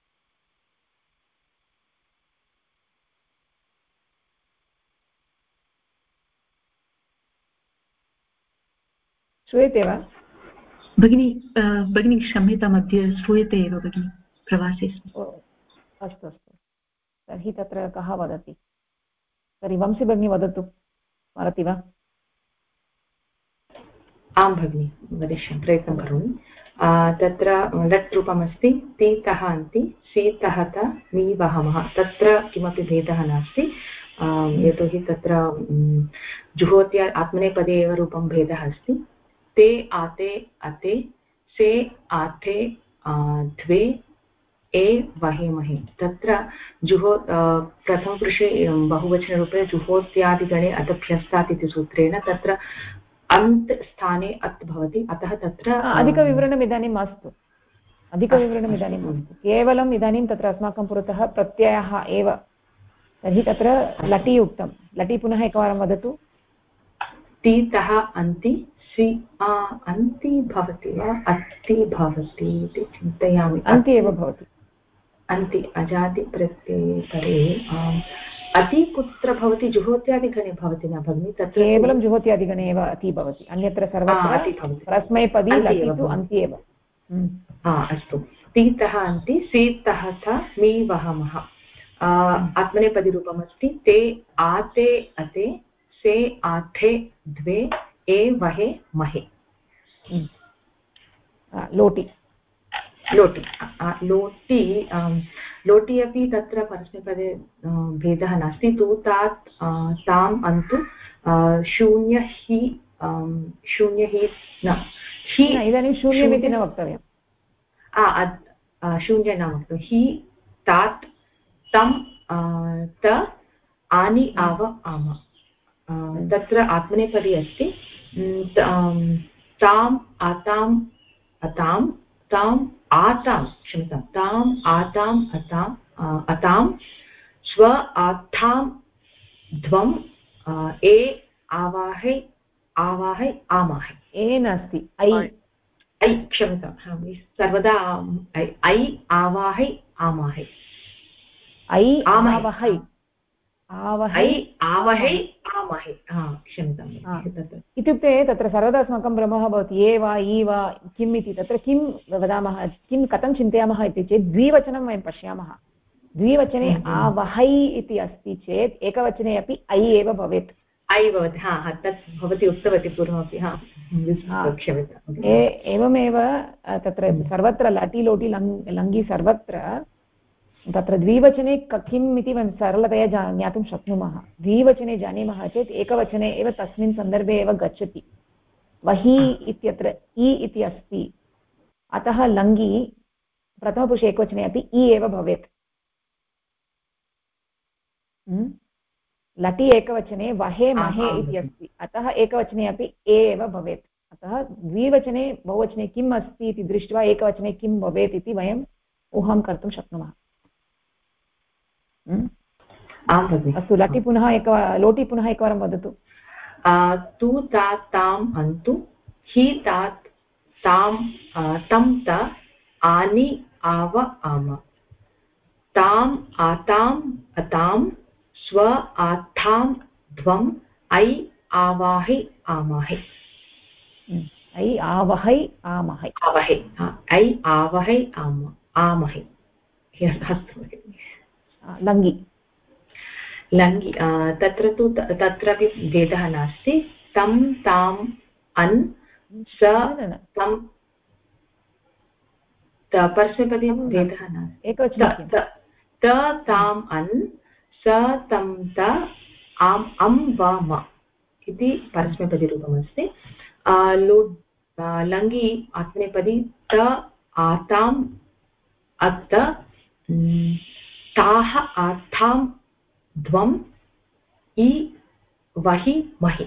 श्रूयते वा भगिनी? भगिनी क्षम्यतां, मध्ये श्रूयते एव भगिनी, प्रवासे। अस्तु अस्तु, तर्हि तत्र कः वदति? तर्हि वंशी भगिनी वदतु, स्मरति वा? आं भगिनी, वदिष्यामि, प्रयत्नं करोमि। तत्र लट् रूपमस्ति, तीतः अन्ति, शीतः त मी वहमः। तत्र किमपि भेदः नास्ति, यतोहि तत्र जुहोत्या आत्मनेपदे एव रूपं भेदः अस्ति। ते आते अते, से आते द्वे, ए वहेमहे। तत्र जुहो प्रथमपुरुषे बहुवचनरूपे जुहोत्यादिगणे अतभ्यस्तात् इति सूत्रेण तत्र अन्त् स्थाने अत् भवति, अतः तत्र अधिकविवरणम् इदानीं मास्तु, अधिकविवरणम् इदानीं मास्तु, केवलम् इदानीं तत्र अस्माकं पुरतः प्रत्ययः एव। तर्हि तत्र लटि उक्तं, लटि पुनः एकवारं वदतु। तीतः अन्ति, अन्ति भवति वा अस्ति भवति इति चिन्तयामि। अन्ति एव भवति, अन्ति अजादिप्रत्यये परे। अति कुत्र भवति? जुहोत्यादिगणे भवति न भगिनि? तत्र केवलं जुहोत्यादिगणे एव अति भवति, अन्यत्र सर्वत्र परस्मैपदी लटि तु अन्ति एव। अस्तु, तीतः अन्ति, सीतः थ मी वहमः। आत्मनेपदीरूपमस्ति। ते आते अते, से आथे द्वे, ए वहे महे। लोटि लोटि लोटि लोटि अपि तत्र परस्मैपदे भेदः नास्ति। तु तात् ताम् अन्तु शून्य हि न हि, इदानीं शून्यमिति न वक्तव्यं। शून्य न वक्तव्यं। हि तात् तं त आनि आव आम। तत्र आत्मनेपदी अस्ति। ताम् आताम् अतां, ताम् आतां, क्षम्यतां, ताम् आताम् अतां, स्व आत्थां ध्वम्, ए आवाहै आवाहै आमाहै। ए नास्ति, ऐ ऐ, क्षम्यतां, सर्वदा ऐ आवाहै आमाहै, ऐ आवहै आवहै आवहै आमहै। क्षम्यताम्। इत्युक्ते तत्र सर्वदा अस्माकं भ्रमः भवति, ए वा इ वा किम् इति। तत्र किं वदामः, किं कथं चिन्तयामः इति चेत् द्विवचनं वयं पश्यामः। द्विवचने आवहै इति अस्ति चेत् एकवचने अपि ऐ एव भवेत्। ऐ भवति, तत् भवती उक्तवती पूर्वमपि। क्षम्यताम्। एवमेव तत्र सर्वत्र लटि लोटि लङ्गि सर्वत्र तत्र द्विवचने किम् इति वयं सरलतया ज्ञातुं शक्नुमः। द्विवचने जानीमः चेत् एकवचने एव तस्मिन् सन्दर्भे एव गच्छति। वहि इत्यत्र इ इति अस्ति, अतः लङ्गि प्रथमपुरुषे एकवचने अपि इ एव भवेत्। लटि एकवचने वहे महे इति अस्ति, अतः एकवचने अपि ए एव भवेत्। अतः द्विवचने बहुवचने किम् अस्ति इति दृष्ट्वा एकवचने किं भवेत् इति वयम् ऊहां कर्तुं शक्नुमः। अस्तु, लटि पुनः लोटि पुनः एकवारं वदतु। तु तात् ताम् अन्तु, हि तात् तां तं त आनि आव आम, ताम् आताम् अतां, स्व आत्थां ध्वम्, ऐ आवाहै आमाहै। ऐ आवहै आमहै, ऐ आवहै आमहै। लङ्गि लङ्गि तत्र तु तत्रापि भेदः नास्ति। तं ताम् अन्, स तं, परस्मैपदी भेदः नास्ति। त ताम् अन्, स तं त आम् अं वाम इति परस्मैपदीरूपमस्ति। लङ्गि आत्मनेपदी त आताम् अत्त, ताः आत्थां ध्वम्, इ वहि महि।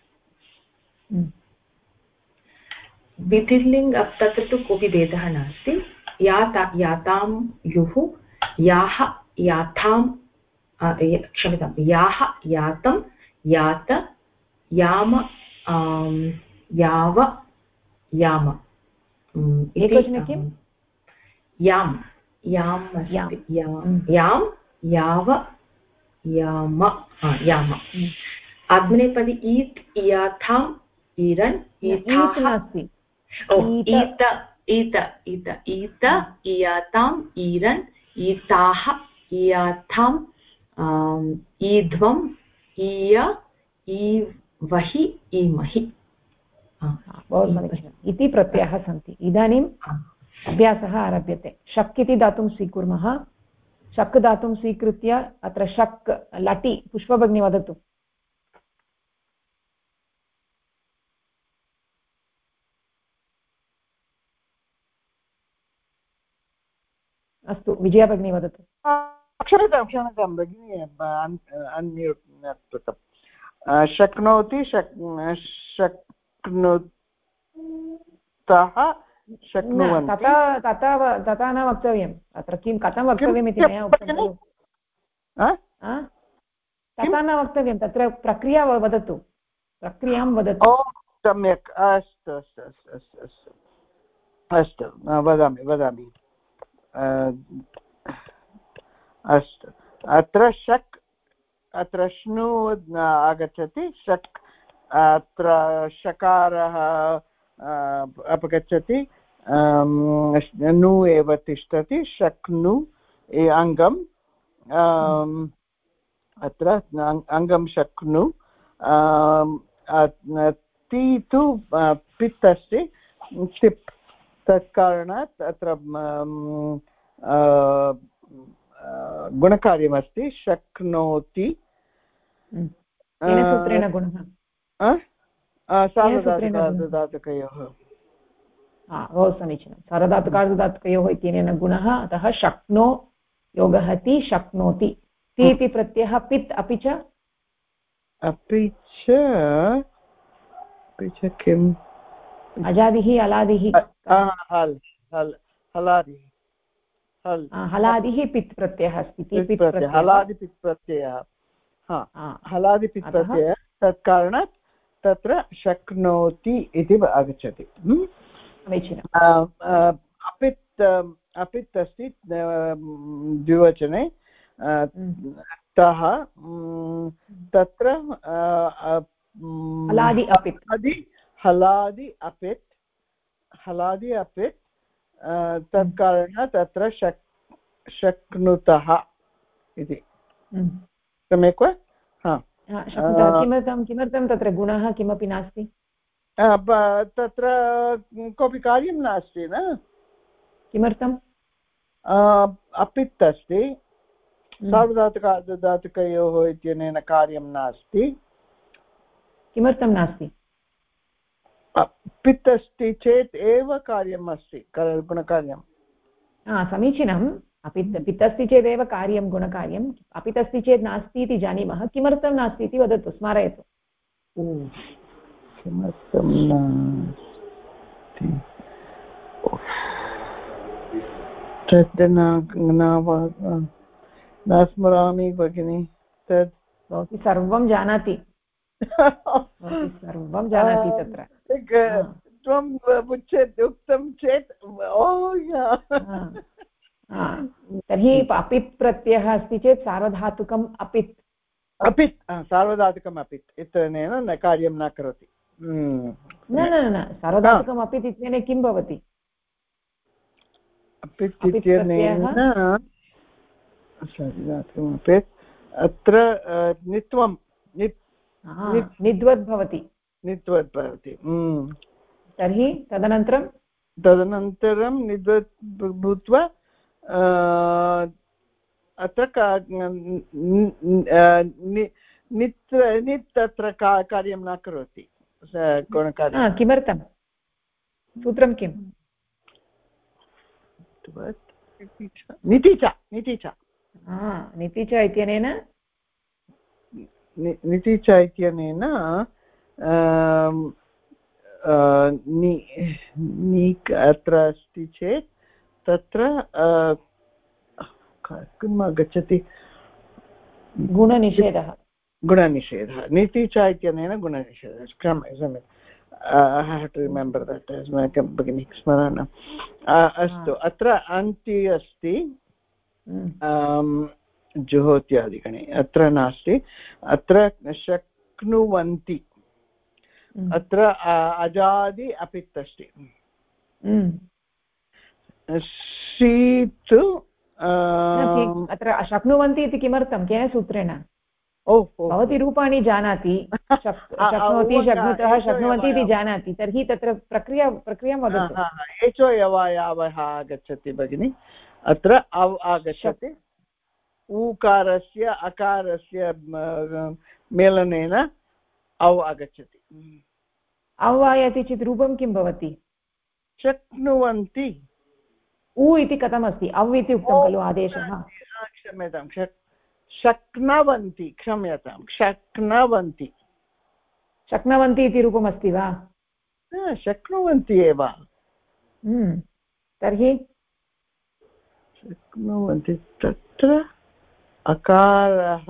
विधिर्लिङ्ग् तत्र तु कोऽपि भेदः नास्ति। यातां युः, याः याथां क्षम्यतां याः यातं यात याम याव याम एकवचने किं यां याम् अस्ति यां याव याम याम आत्मनेपदी ईत् इयाथाम् ईरन् ईथाः नास्ति ईत ईत ईत ईत इयाताम् ईरन् ईताः इयाथाम् ईध्वम् ईय ईवहि ईमहि बहु समीचीनम् इति प्रत्ययाः सन्ति इदानीम् अभ्यासः आरभ्यते शक् इति धातुं स्वीकुर्मः शक् धातुं स्वीकृत्य अत्र शक् लटि पुष्पभगिनी वदतु अस्तु विजया भगिनी वदतु क्षम्यतां भगिनि अन्म्यूट् न कृतं शक्नोति शक्नुतः शक्नुवन्ति तथा न वक्तव्यम् अत्र किं कथं वक्तव्यम् इति मया उक्तं खलु तथा न वक्तव्यं तत्र प्रक्रिया वदतु प्रक्रियां वदतु सम्यक् अस्तु अस्तु अस्तु अस्तु अस्तु अस्तु वदामि अस्तु अत्र शक् अत्र श्नु आगच्छति शक् अत्र शकारः अपगच्छति नु एव तिष्ठति शक्नु अङ्गम् अत्र अङ्गं शक्नु ति तु पित् अस्ति तिप् तत्कारणात् अत्र गुणकार्यमस्ति शक्नोति सूत्रेण गुणः सार्वधातुकार्धधातुकयोः बहु समीचीनं सार्वधातुकार्धधातुकयोः इत्यनेन गुणः अतः शक्नो योगः ति शक्नोति ति इति प्रत्ययः पित् अपि च किम् अजादिः अलादिः हलादिः पित् प्रत्ययः अस्ति हलादिपित् प्रत्ययः हलादिपित् प्रत्ययः तत्कारणात् तत्र शक्नोति इति आगच्छति समीचीनम् अपित् अस्ति द्विवचने तः तत्र हलादि अपित् तत्कारणात् तत्र शक्नुतः इति सम्यक् वा किमर्थं तत्र गुणः किमपि नास्ति तत्र कोऽपि कार्यं नास्ति न किमर्थम् अपित् अस्ति सार्वधातुकार्धधातुकयोः इत्यनेन कार्यं नास्ति किमर्थं नास्ति पित् अस्ति चेत् एव कार्यम् अस्ति गुणकार्यं समीचीनम् पित् अस्ति चेदेव कार्यं गुणकार्यम् अपित् अस्ति चेत् नास्ति इति जानीमः किमर्थं नास्ति इति वदतु स्मारयतु किमर्थं नास्ति तद् न स्मरामि भगिनि तद् भवती सर्वं जानाति सर्वं जानाति तत्र त्वं उक्तं चेत् तर्हि अपित् प्रत्ययः अस्ति चेत् सार्वधातुकम् अपित् सार्वधातुकम् अपित् इत्यनेन न कार्यं न करोति न सार्वधातुकम् अपित् इत्यनेन किं भवति अपित् इत्यनेन अपित् अत्र नित्वं निद्वद् भवति तर्हि तदनन्तरं निद्वद् भूत्वा अत्र नित् तत्र कार्यं न करोति किमर्थं सूत्रं किम् नितिच इत्यनेन नितिच इत्यनेन अत्र अस्ति चेत् तत्र किम् आगच्छति गुणनिषेधः नीति च इत्यनेन गुणनिषेधः सम्यक् I have to remember that as my beginning स्मरणम् अस्तु अत्र अन्ति अस्ति जुहोत्यादिगणे अत्र नास्ति अत्र शक्नुवन्ति अत्र अजादि अपित् अस्ति शीत् अत्र शक्नुवन्ति इति किमर्थं केन सूत्रेण भवती रूपाणि जानाति शक्नोति शक्नुतः शक्नुवन्ति इति जानाति तर्हि तत्र प्रक्रियां वदतु एचो यवयावः आगच्छति भगिनि अत्र अव् आगच्छति ऊकारस्य अकारस्य मेलनेन अव् आगच्छति अव् आयाति चेत् रूपं किं भवति शक्नुवन्ति उ इति कथमस्ति अव् इति उक्तं खलु आदेशः क्षम्यतां शक्नवन्ति क्षम्यतां शक्नवन्ति शक्नवन्ति इति रूपमस्ति वा शक्नुवन्ति एव तर्हि शक्नुवन्ति तत्र अकारः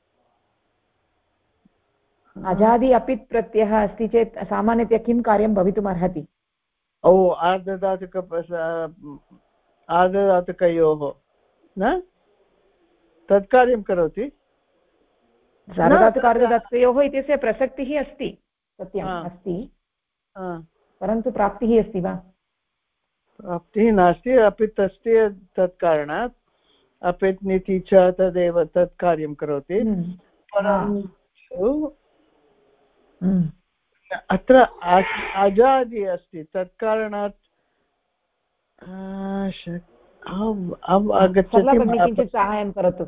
अजादि अपित् प्रत्ययः अस्ति चेत् सामान्यतया किं कार्यं भवितुम् अर्हति आर्धधातुकयोः न तत्कार्यं करोति सार्वधातुकार्धधातुकयोः इत्यस्य प्रसक्तिः अस्ति सत्यम् अस्ति परन्तु प्राप्तिः अस्ति वा प्राप्तिः नास्ति अपित् अस्ति तत्कारणात् अपित् नीति च तदेव तत्कार्यं करोति परन्तु अत्र अजादि अस्ति तत्कारणात् किञ्चित् साहाय्यं करोतु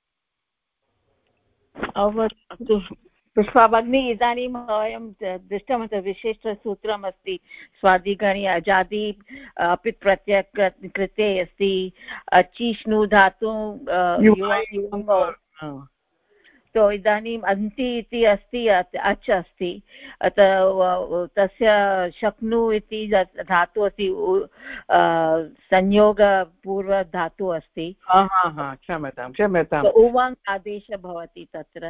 पुष्पा भगिनी इदानीं वयं दृष्टवन्तः विशिष्टसूत्रम् अस्ति स्वादिगणे अजादि अपित् प्रत्यय कृते अस्ति अचिष्णु धातु तो इदानीम् अन्ति इति अस्ति अच् अस्ति तस्य शक्नु इति धातु अस्ति संयोगपूर्वधातु अस्ति क्षम्यताम् उवाङ् आदेशः भवति तत्र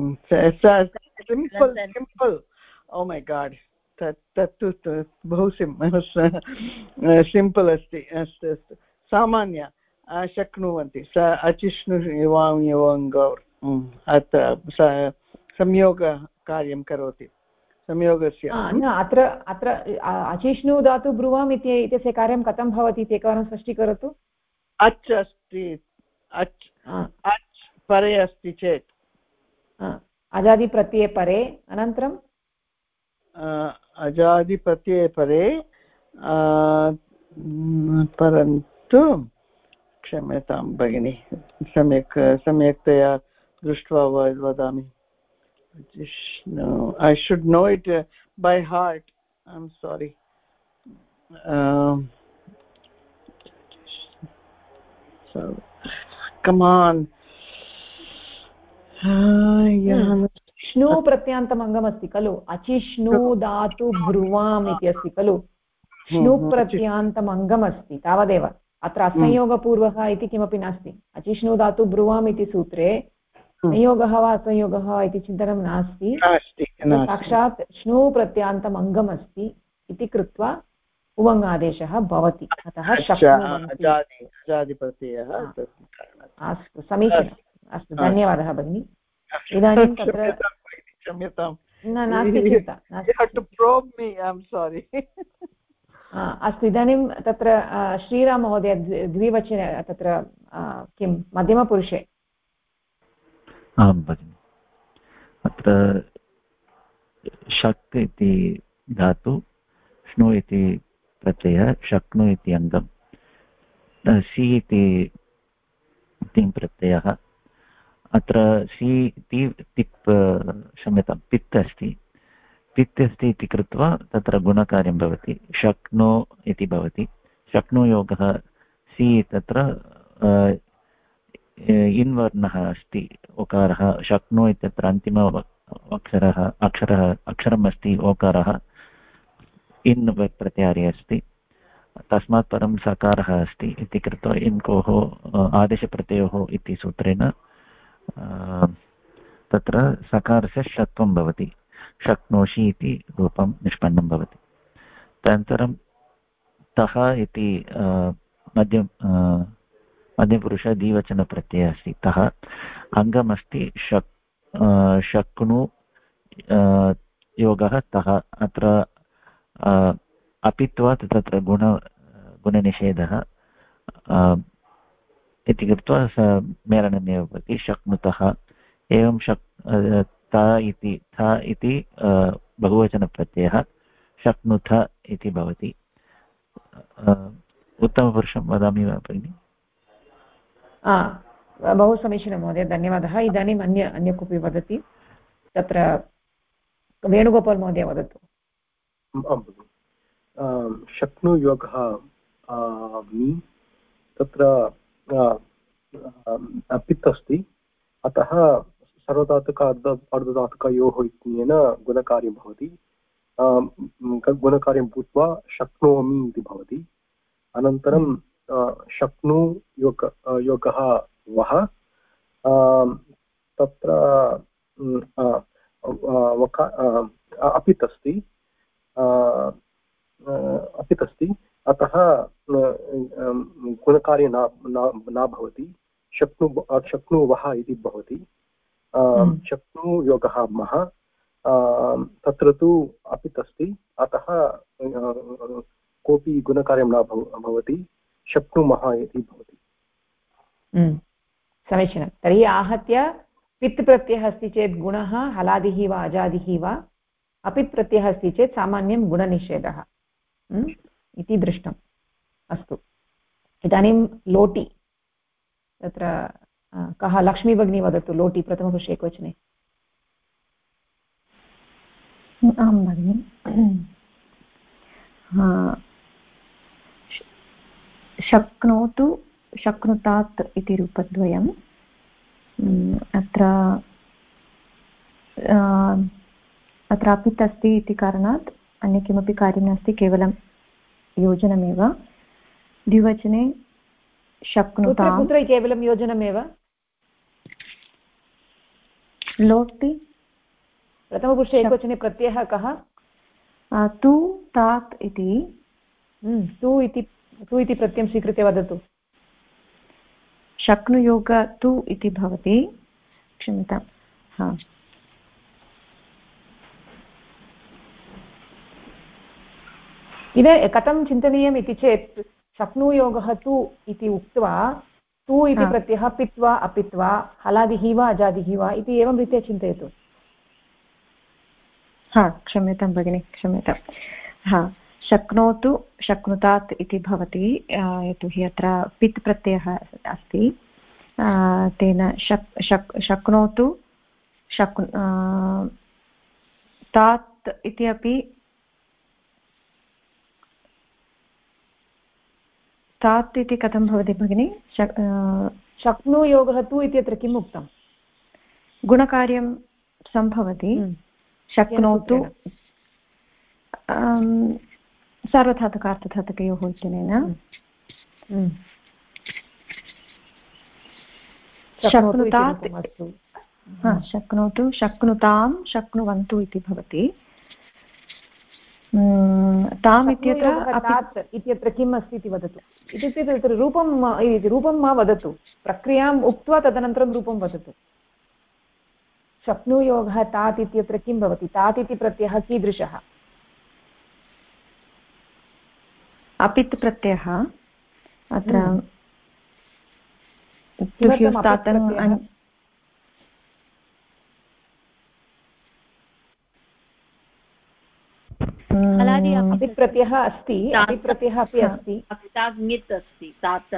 सिम्पल् ओ मै गाड् तत्तु बहु सिम्पल् अस्ति अस्तु अस्तु सामान्य शक्नुवन्ति स अचिष्णु युवाङ् अत्र संयोगकार्यं करोति संयोगस्य अत्र अचिष्णु धातु ब्रुवाम् इत्यस्य कार्यं कथं भवति इति एकवारं स्पष्टीकरोतु अच् अस्ति अच् परे अस्ति चेत् अजादिप्रत्यये परे अनन्तरं अजादिप्रत्यये परे परन्तु क्षम्यतां भगिनी सम्यक्तया दृष्ट्वा वदामि I should know it by heart. I'm sorry. So come on. श्नु प्रत्यान्तम् अङ्गमस्ति खलु अचिष्णु धातु ब्रुवाम् इति अस्ति खलु श्नु प्रत्यान्तम् अङ्गमस्ति तावदेव अत्र असंयोगपूर्वः इति किमपि नास्ति अचिष्णु धातु ब्रुवाम् इति सूत्रे संयोगः वा असंयोगः वा इति चिन्तनं नास्ति साक्षात् श्नु प्रत्यान्तम् अङ्गमस्ति इति कृत्वा उवङ्गादेशः भवति अतः अस्तु समीचीनम् अस्तु धन्यवादः भगिनी इदानीं तत्र नास्ति चिन्ता अस्तु इदानीं तत्र श्रीराममहोदय द्विवचने तत्र किं मध्यमपुरुषे आं भगिनि अत्र शक् इति धातु श्नु इति प्रत्ययः शक्नु इति अङ्गं सि इति तिङ् प्रत्ययः अत्र सि इति तिप् क्षम्यतां पित् अस्ति पित् अस्ति इति कृत्वा तत्र गुणकार्यं भवति शक्नो इति भवति शक्नुयोगः सि तत्र इन् वर्णः अस्ति ओकारः शक्नो इत्यत्र अन्तिम अक्षरम् अस्ति ओकारः इन् प्रत्याहारे अस्ति तस्मात् परं सकारः अस्ति इति कृत्वा इन्कोः आदेशप्रत्ययोः इति सूत्रेण तत्र सकारस्य षत्वं भवति, शक्नोषि इति रूपं निष्पन्नं भवति। तदनन्तरं तः इति मध्यमपुरुष द्विवचनप्रत्ययः अस्ति। तः अङ्गमस्ति शक्नु योगः तः। अत्र अपित्वात् तत्र गुणनिषेधः इति कृत्वा मेलनमेव भवति, शक्नुतः। एवं थ इति बहुवचनप्रत्ययः शक्नुथ इति भवति। उत्तमपुरुषं वदामि वा भगिनि? बहु समीचीनं महोदय, धन्यवादः। इदानीम् अन्य कोऽपि वदति, तत्र वेणुगोपाल् महोदय वदतु। शक्नुयोगः तत्र पित् अस्ति, अतः सर्वधातुक अर्धधातुकयोः इत्यनेन गुणकार्यं भवति। गुणकार्यं भूत्वा शक्नोमि इति भवति। अनन्तरं शक्नु योगः वः, तत्र अपित् अस्ति, अतः गुणकार्ये न भवति, शक्नुवः इति भवति। शक्नु योगः मः, तत्र तु अपित् अस्ति, अतः कोऽपि गुणकार्यं न भवति, शक्नुमः इति भवति। समीचीनं। तर्हि आहत्य पित् प्रत्ययः अस्ति चेत् गुणः हलादिः वा अजादिः वा, अपित् प्रत्ययः अस्ति चेत् सामान्यं गुणनिषेधः इति दृष्टम्। अस्तु, इदानीं लोटि, तत्र कः लक्ष्मी भगिनी वदतु। लोटि प्रथमपुरुषे एकवचने। आं भगिनि। शक्नोतु शक्नुतात् इति रूपद्वयम्। अत्र अपित् अस्ति इति कारणात् अन्य किमपि कार्यं नास्ति, केवलं योजनमेव। द्विवचने शक्नुतां, कुत्र केवलं योजनमेव? लोटि प्रथमपुरुषे एकवचने प्रत्ययः कः? तु तात् इति। तु इति प्रत्ययं स्वीकृत्य वदतु। शक्नुयोग तु इति भवति, क्षम्यतां। हा, इदं कथं चिन्तनीयम् इति चेत्, शक्नुयोगः तु इति उक्त्वा तु इति प्रत्ययः पित्वा अपित्वा हलादिः वा अजादिः वा इति एवं रीत्या चिन्तयतु। हा, क्षम्यतां भगिनि, क्षम्यतां। हा, शक्नोतु शक्नुतात् इति भवति, यतोहि अत्र पित् प्रत्ययः अस्ति। तेन शक्नोतु तात् इति अपि, तात् इति कथं भवति भगिनि? शक्नुयोगः तु इत्यत्र किम् उक्तं? गुणकार्यं सम्भवति। शक्नोतु सार्वधातुकार्थधातुकयोः इत्यनेन। शक्नुतात्, शक्नोतु शक्नुतां शक्नुवन्तु इति भवति। ताम् इत्यत्र किम् अस्ति इति वदतु। इत्युक्ते तत्र रूपं मा वदतु, प्रक्रियाम् उक्त्वा तदनन्तरं रूपं वदतु। शक्नुयोगः तात् इत्यत्र किं भवति? तात् इति प्रत्ययः कीदृशः? अपित् प्रत्ययः। अत्र अपित् प्रत्ययः अस्ति, अपित् प्रत्ययः अपि अस्ति। साक्षात् अस्ति,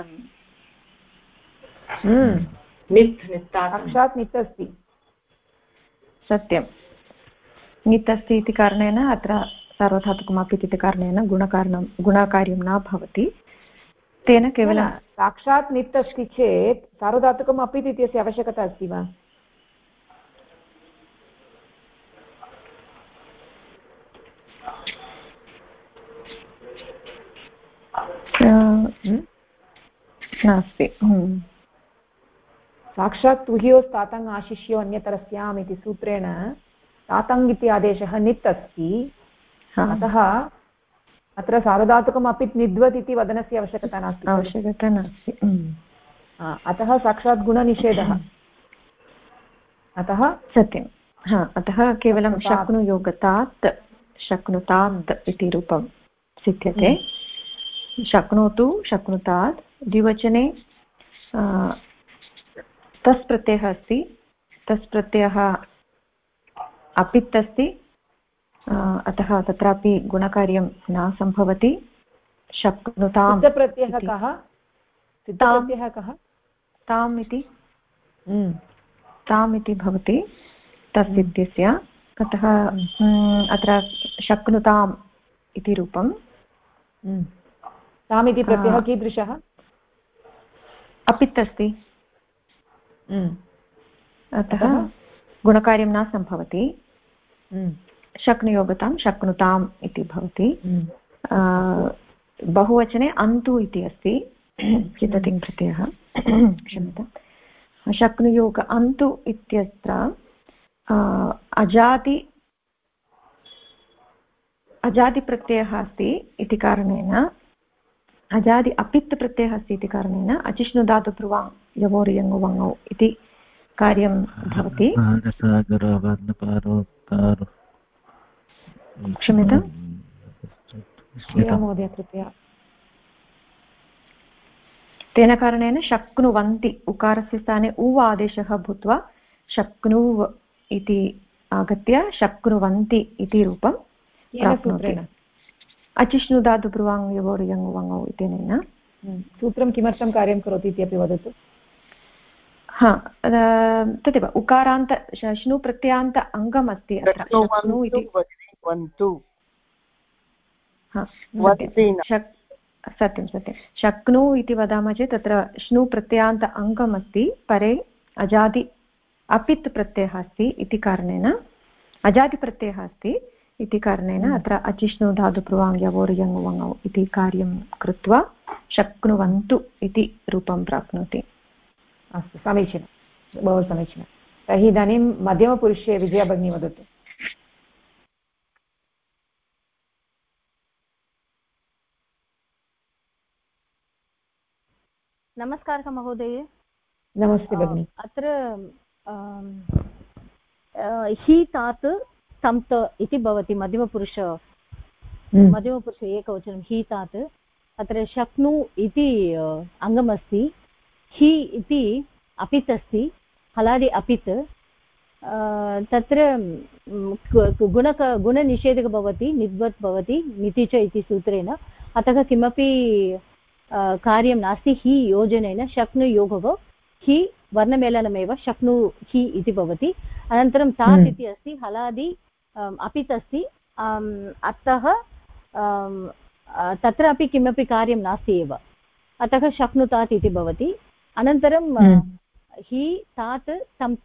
साक्षात् नित् अस्ति। सत्यं, नित् अस्ति इति कारणेन अत्र सार्वधातुकम् अपित् इति कारणेन गुणकार्यं न भवति। तेन केवलं साक्षात् नित् अस्ति चेत् सार्वधातुकम् अपित् इत्यस्य आवश्यकता अस्ति वा? नास्ति। साक्षात् तुह्योस्तातङ् आशिष्यो अन्यतरस्याम् इति सूत्रेण तातङ् इति आदेशः नित् अस्ति, अतः अत्र सार्वधातुकम् अपि निद्वत् इति वदनस्य आवश्यकता नास्ति। अतः साक्षात् गुणनिषेधः। अतः सत्यं, अतः केवलं शक्नुयोगतात् शक्नुतात् इति रूपं सिद्ध्यते। शक्नोतु शक्नुतात् द्विवचने तस् प्रत्ययः अस्ति, तस् प्रत्ययः अपित् अस्ति, अतः तत्रापि गुणकार्यं न सम्भवति। शक्नुतां सिद्धप्रत्ययः कः? सिद्धप्रत्ययः कः? ताम् इति ताम् इति भवति तस् इत्यस्य। अतः अत्र शक्नुताम् इति रूपं। ताम् इति प्रत्ययः कीदृशः? अपित् अस्ति, अतः गुणकार्यं न सम्भवति। शक्नुयोगतां शक्नुताम् इति भवति। बहुवचने अन्तु इति अस्ति चिततिङ् प्रत्ययः, क्षम्यतां। शक्नुयोग अन्तु इत्यत्र अजादिप्रत्ययः अस्ति इति कारणेन, अजादि अपित् प्रत्ययः अस्ति इति कारणेन अचिष्णुधातुपूर्वाङ् यवोर्यङुवङौ इति कार्यं भवति। क्षम्यतां महोदय कृपया। तेन कारणेन शक्नुवन्ति उकारस्य स्थाने उ आदेशः भूत्वा शक्नुव इति आगत्य शक्नुवन्ति इति रूपं प्राप्नोति। अचिष्णुधातुपूर्वाङ् यवोर्यङुवङौ इत्यनेन सूत्रं किमर्थं कार्यं करोति इत्यपि वदतु। तदेव उकारान्त श्नु प्रत्ययान्त अङ्गम् अस्ति अत्र शक्नु इति। सत्यं सत्यं शक्नु इति वदामः चेत् तत्र श्नु प्रत्ययान्त अङ्गम् अस्ति, परे अजादि अपित् प्रत्ययः अस्ति इति कारणेन, अजादिप्रत्ययः अस्ति इति कारणेन अत्र अचिष्णु धातुपूर्वाङ् यवोर्यङुवङौ इति कार्यं कृत्वा शक्नुवन्तु इति रूपं प्राप्नोति। अस्तु, समीचीनं, बहु समीचीनं। तर्हि इदानीं मध्यमपुरुषे विजया भगिनी वदतु। नमस्कारः महोदय। नमस्ते भगिनी। अत्र हि तात् सम्त इति भवति मध्यमपुरुष एकवचनं हि तात्। अत्र शक्नु इति अङ्गमस्ति, हि इति अपित् अस्ति, हलादि अपित्। तत्र गुणनिषेधः भवति, निद्वत् भवति, निति च इति सूत्रेण। अतः किमपि कार्यं नास्ति हि योजनेन। शक्नुयोगः हि वर्णमेलनमेव, शक्नु हि इति भवति। अनन्तरं तात् इति अस्ति, हलादि अपित् अस्ति, अतः तत्रापि किमपि कार्यं नास्ति एव, अतः शक्नुतात् इति भवति। अनन्तरं हि तात् सम्त,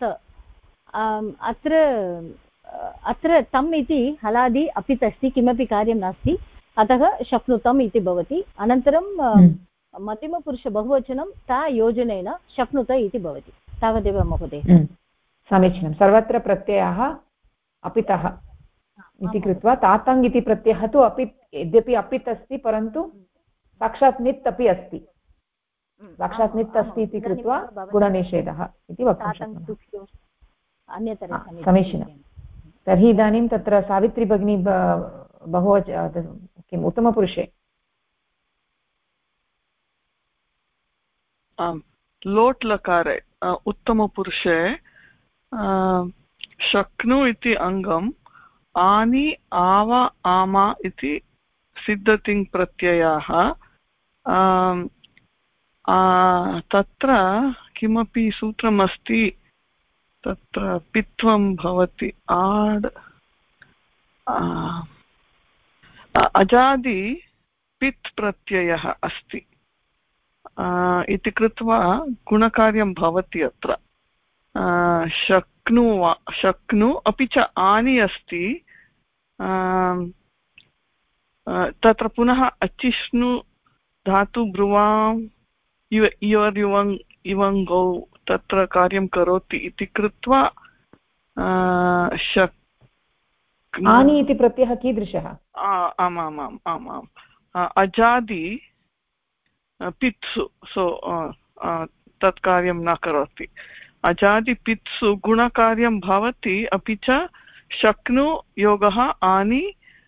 अत्र तम् इति हलादि अपित् अस्ति, किमपि कार्यं नास्ति, अतः शक्नुतम् इति भवति। अनन्तरं मध्यमपुरुष बहुवचनं ता योजनेन शक्नुत इति भवति। तावदेव महोदय। समीचीनं। सर्वत्र प्रत्ययः अपितः इति कृत्वा तातङ् इति प्रत्ययः तु अपित्, यद्यपि अपित् अस्ति परन्तु साक्षात् नित् अपि अस्ति, साक्षात् नित् अस्ति इति कृत्वा गुणनिषेधः इति वक्तुं शक्नुमः। समीचीनं। तर्हि इदानीं तत्र सावित्री भगिनी किम् उत्तमपुरुषे लोट् लकारे उत्तमपुरुषे शक्नु इति अङ्गम् आनि आव आमा इति सिद्धतिङ् प्रत्ययाः। तत्र किमपि सूत्रमस्ति, तत्र पित्वं भवति, आड् अजादि पित् प्रत्ययः अस्ति इति कृत्वा गुणकार्यं भवति। अत्र शक्नु अपि च आनि अस्ति, तत्र पुनः अचिष्णु धातु ब्रुवां युवर् युवङ् इवङ्गौ तत्र कार्यं करोति इति कृत्वा आनि इति प्रत्ययः कीदृशः? आमामाम् आमाम् अजादि पित्सु तत् कार्यं न करोति। अजादिपित्सु गुणकार्यं भवति, अपि च शक्नु योगः आनि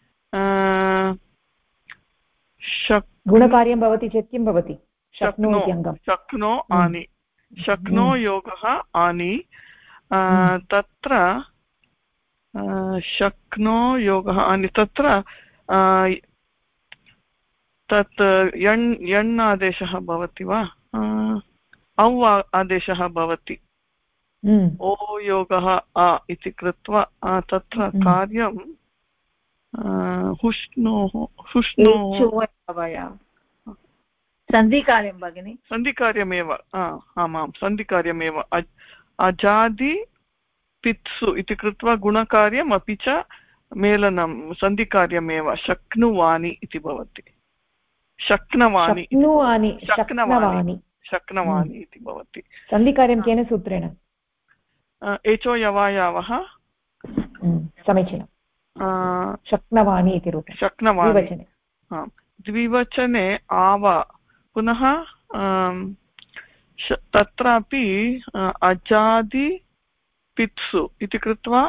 गुणकार्यं भवति चेत् किं भवति? शक्नो आनि, शक्नो योगः आनि, तत्र शक्नो योगः आनि, तत्र तत् यण् आदेशः भवति वा औ आदेशः भवति, ओ योगः आ इति कृत्वा तत्र कार्यं सन्धिकार्यं भगिनि, सन्धिकार्यमेव। आमां सन्धिकार्यमेव। अजादि पित्सु इति कृत्वा गुणकार्यम्, अपि च मेलनं सन्धिकार्यमेव। शक्नुवानि इति भवति। शक्नवानि इति भवति। सन्धिकार्यं केन सूत्रेण? एचो यवायावः। समीचीनं। शक्नवानि इति रूपं। शक्नवानि द्विवचने आव। पुनः तत्रापि अजादि पित्सु इति कृत्वा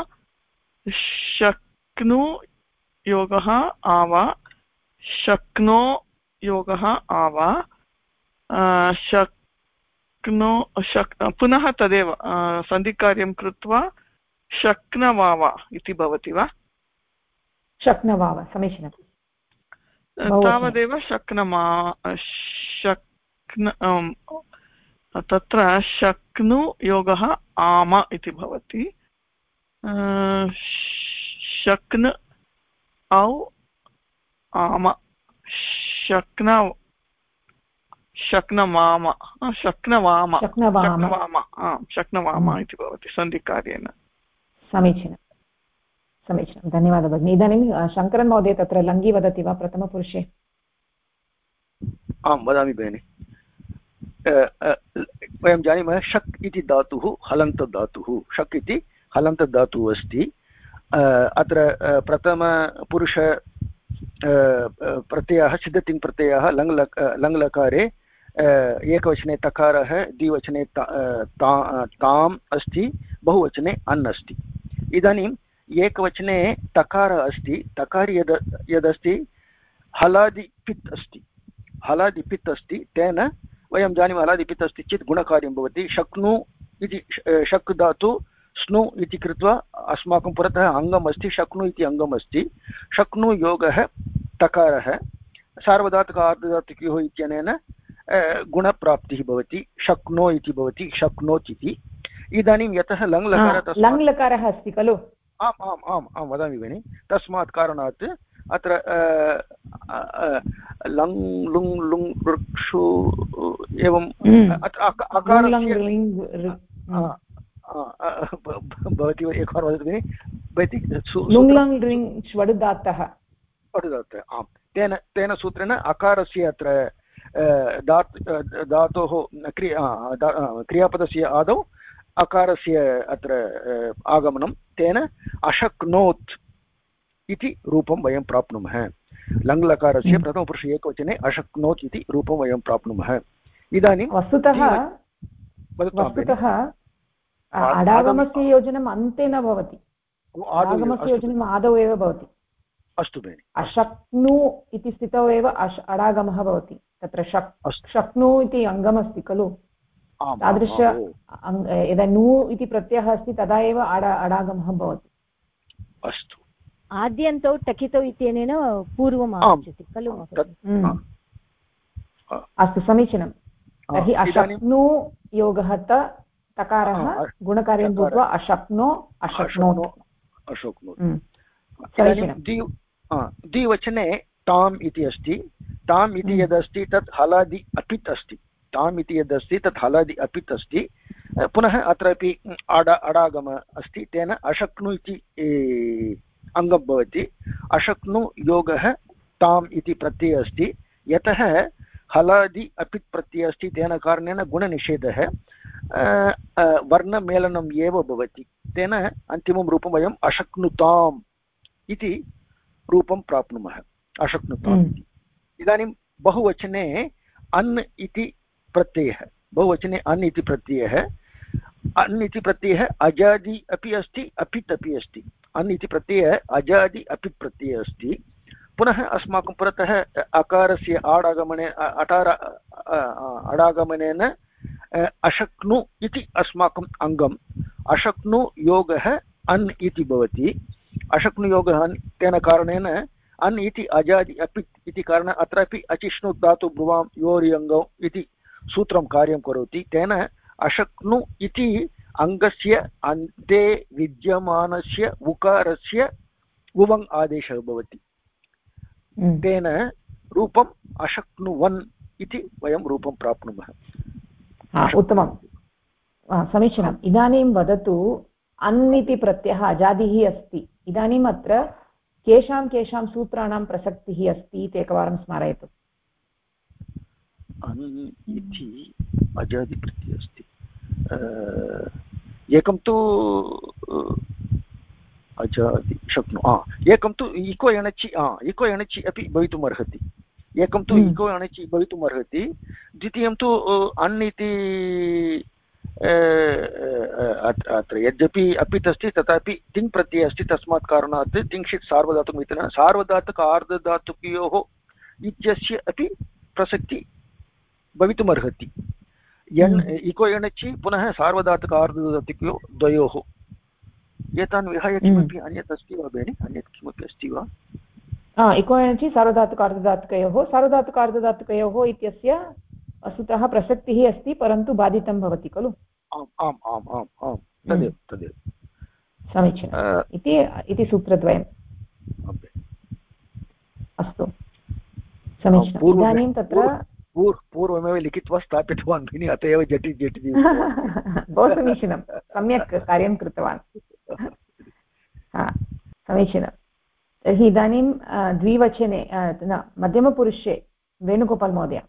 शक्नु योगः आव, शक्नो योगः आव, पुनः तदेव सन्धिकार्यं कृत्वा शक्नवाव इति भवति वा? शक्नवाव, समीचीनं। तावदेव तत्र शक्नु योगः आम इति भवति। शक्न औ आम, शक्नवाम इति भवति सन्धिकार्येण। समीचीनं समीचीनं, धन्यवादः भगिनि। इदानीं शङ्करन् महोदय तत्र लङ्घि वदति वा प्रथमपुरुषे? आं वदामि भगिनि। वयं जानीमः शक् इति धातुः हलन्तधातुः। शक् इति हलन्तधातुः अस्ति। अत्र प्रथमपुरुष प्रत्ययः सिद्धतिङ् प्रत्ययः लङ्लकारे एकवचने तकारः, द्विवचने ताम् अस्ति, बहुवचने अन् अस्ति। इदानीम् एकवचने तकार अस्ति, तकारि यदस्ति हलादिपित् अस्ति, हलादिपित् अस्ति, तेन वयं जानीमः हलादिपित् अस्ति चेत् गुणकार्यं भवति। शक्नु इति शक् धातु स्नु इति कृत्वा अस्माकं पुरतः अङ्गम् अस्ति, शक्नु इति अङ्गम् अस्ति। शक्नु योगः तकारः सार्वधातुक आर्धधातुकयोः इत्यनेन गुणप्राप्तिः भवति, शक्नो इति भवति, शक्नोत् इति। इदानीं यतः लङ्लकारः अस्ति खलु? आम् आम् आम् आं वदामि भगिनि। तस्मात् कारणात् अत्र लङ् लुङ् लुङ् ऋक्षु एवं भवती एकवारं वदतु भगिनि। आम्, तेन सूत्रेण अकारस्य अत्र धातोः क्रियापदस्य आदौ अकारस्य अत्र आगमनं, तेन अशक्नोत् इति रूपं वयं प्राप्नुमः। लङ्लकारस्य प्रथमपुरुषे एकवचने अशक्नोत् इति रूपं वयं प्राप्नुमः। इदानीं वस्तुतः अडागमस्य योजनम् अन्ते न भवति, अडागमस्य योजनम् आदौ एव भवति। अस्तु भगिनि। अशक्नु इति स्थितौ एव अडागमः भवति। तत्र शक्नु इति अङ्गमस्ति खलु, तादृश यदा नु इति प्रत्ययः अस्ति तदा एव अडागमः भवति। अस्तु, आद्यन्तौ टकितौ इत्यनेन पूर्वम् आगच्छति खलु? अस्तु, समीचीनं। तर्हि अशक्नु योगः तकारः गुणकार्यं भूत्वा अशक्नो अशक्नोत्। द्विवचने ताम् इति अस्ति। ताम् इति यदस्ति तत् हलादि अपित् अस्ति। ताम् इति यदस्ति तत् हलादि अपित् अस्ति। पुनः अत्रापि अडागम अस्ति, तेन अशक्नु इति अङ्गं भवति। अशक्नु योगः ताम् इति प्रत्ययः अस्ति। यतः हलादि अपित् प्रत्ययः अस्ति, तेन कारणेन गुणनिषेधः। वर्णमेलनम् एव भवति तेन अन्तिमं रूपं वयम् अशक्नुताम् इति रूपं प्राप्नुमः अशक्नुताम् इति इदानीं बहुवचने अन् इति प्रत्ययः बहुवचने अन् इति प्रत्ययः अन् इति प्रत्ययः अजादि अपि अस्ति अपित् अपि अस्ति अन् इति प्रत्ययः अजादि अपित् प्रत्ययः अस्ति पुनः अस्माकं पुरतः अकारस्य आडागमने अडागमनेन अशक्नु इति अस्माकम् अङ्गम् अशक्नु योगः अन् इति भवति अशक्नुयोगः अन् तेन कारणेन अन् इति अजादि अपित् इति कारणात् अत्रापि अचिष्णु धातु ब्रुवां योर्यङ्गौ इति सूत्रं कार्यं करोति तेन अशक्नु इति अङ्गस्य अन्ते विद्यमानस्य उकारस्य उवङ् आदेशः भवति तेन रूपम् अशक्नुवन् इति वयं रूपं प्राप्नुमः उत्तमं समीचीनम् इदानीं वदतु अन् इति प्रत्ययः अजादिः अस्ति इदानीम् अत्र केषां केषां सूत्राणां प्रसक्तिः अस्ति इति एकवारं स्मारयतु अन् इति अजादिप्रत्ययः अस्ति एकं तु अजादि शक्नु एकं तु इको एणचि अपि भवितुम् अर्हति एकं तु इको एणचि भवितुम् अर्हति द्वितीयं तु अन् इति अत्र यद्यपि अपित् अस्ति तथापि तिङ् प्रत्ययः अस्ति तस्मात् कारणात् तिङ्क्षित् सार्वधातुकमिति सार्वधातुक आर्धधातुकयोः इत्यस्य अपि प्रसक्ति भवितुम् अर्हति इको एणचि पुनः सार्वधातुक आर्धधातुकयोः द्वयोः एतान् विहाय किमपि अन्यत् अस्ति वा भगिनि अन्यत् किमपि अस्ति वा इको एणचि सार्वधातुकार्धधातुकयोः इत्यस्य सूत्रः प्रसक्तिः अस्ति परन्तु बाधितं भवति खलु आम् आम् आम् आम् तदेव तदेव समीचीनम् इति सूत्रद्वयम् अस्तु समीचीनम् इदानीं तत्र पूर्वमेव लिखित्वा स्थापितवान् भगिनि अत एव झटिति बहु समीचीनं सम्यक् कार्यं कृतवान् समीचीनं तर्हि इदानीं द्विवचने न मध्यमपुरुषे वेणुगोपाल् महोदय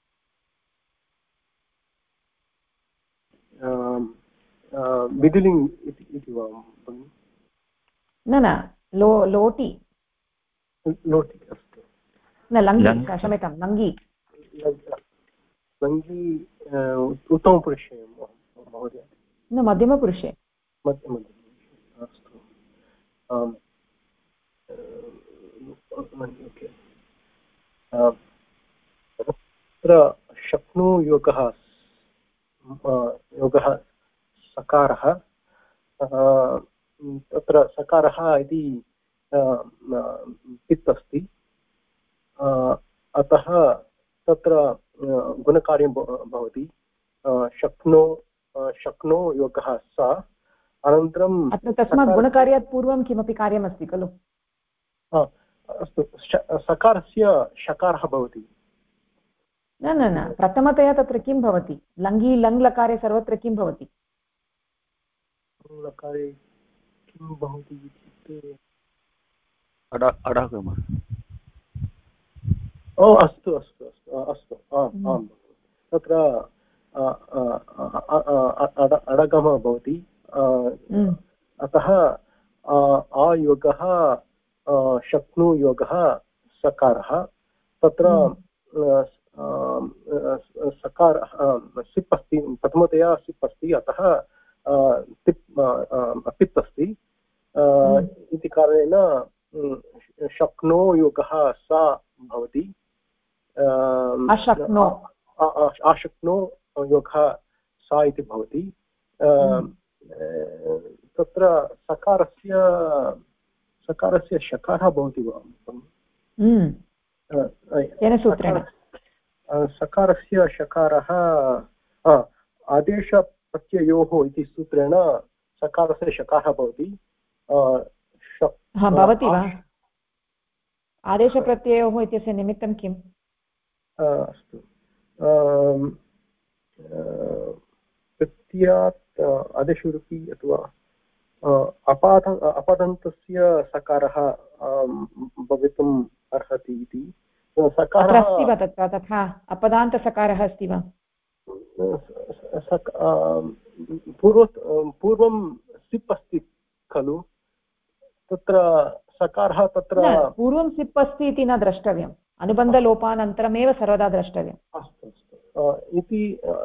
मिडिलिङ्ग् इति वा न लोटि अस्तु न लङ्गि क्षम्यतां लङ्गि लङ्गि उत्तमपुरुषे महोदय न मध्यमपुरुषे अस्तु तत्र शक्नु योगः सकारः तत्र सकारः इति पित् अस्ति अतः तत्र गुणकार्यं भवति शक्नो योगः स अनन्तरम् अत्र तस्मात् गुणकार्यात् पूर्वं किमपि कार्यमस्ति खलु अस्तु सकारस्य शकारः भवति न न न प्रथमतया तत्र किं भवति लङ्गि लङ् लकारे सर्वत्र किं भवति लकारे किं भवति इत्युक्ते अडागमः अस्तु अस्तु अस्तु अस्तु आम् तत्र अडगमः भवति अतः आयोगः शक्नुयोगः सकारः तत्र सकारः सिप् अस्ति प्रथमतया सिप् अस्ति अतः पित् अस्ति इति कारणेन शक्नोयोगः सा भवति आशक्नो योगः सा इति भवति तत्र सकारस्य शकारः भवति वा सकारस्य शकारः आदेशप्रत्ययोः इति सूत्रेण सकारस्य शकारः भवति भवति वा आदेशप्रत्ययोः इत्यस्य निमित्तं किम् अस्तु प्रत्ययात् आदेशरूपी अथवा अपादन्तस्य सकारः भवितुम् अर्हति इति सकारः अस्ति वा तथा अपदान्तसकारः अस्ति वा पूर्वं सिप् अस्ति खलु तत्र सकारः तत्र पूर्वं सिप् अस्ति इति न द्रष्टव्यम् अनुबन्धलोपानन्तरमेव सर्वदा द्रष्टव्यम् अस्तु अस्तु इति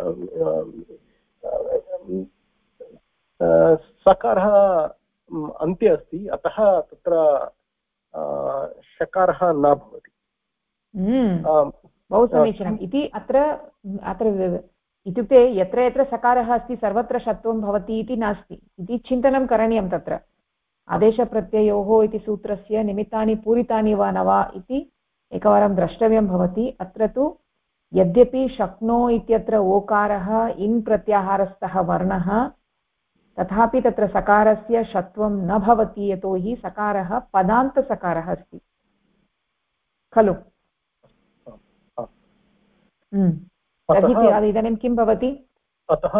सकारः अन्ते अस्ति अतः तत्र शकारः न भवति बहु समीचीनम् इति अत्र इत्युक्ते यत्र यत्र सकारः अस्ति सर्वत्र षत्वं भवति इति नास्ति इति चिन्तनं करणीयं तत्र आदेशप्रत्ययोः इति सूत्रस्य निमित्तानि पूरितानि वा न वा इति एकवारं द्रष्टव्यं भवति अत्र तु यद्यपि शक्नो इत्यत्र ओकारः इन् प्रत्याहारस्थः वर्णः तथापि तत्र सकारस्य षत्वं न भवति यतोहि सकारः पदान्तसकारः अस्ति खलु तर्हि इदानीं किं भवति अतः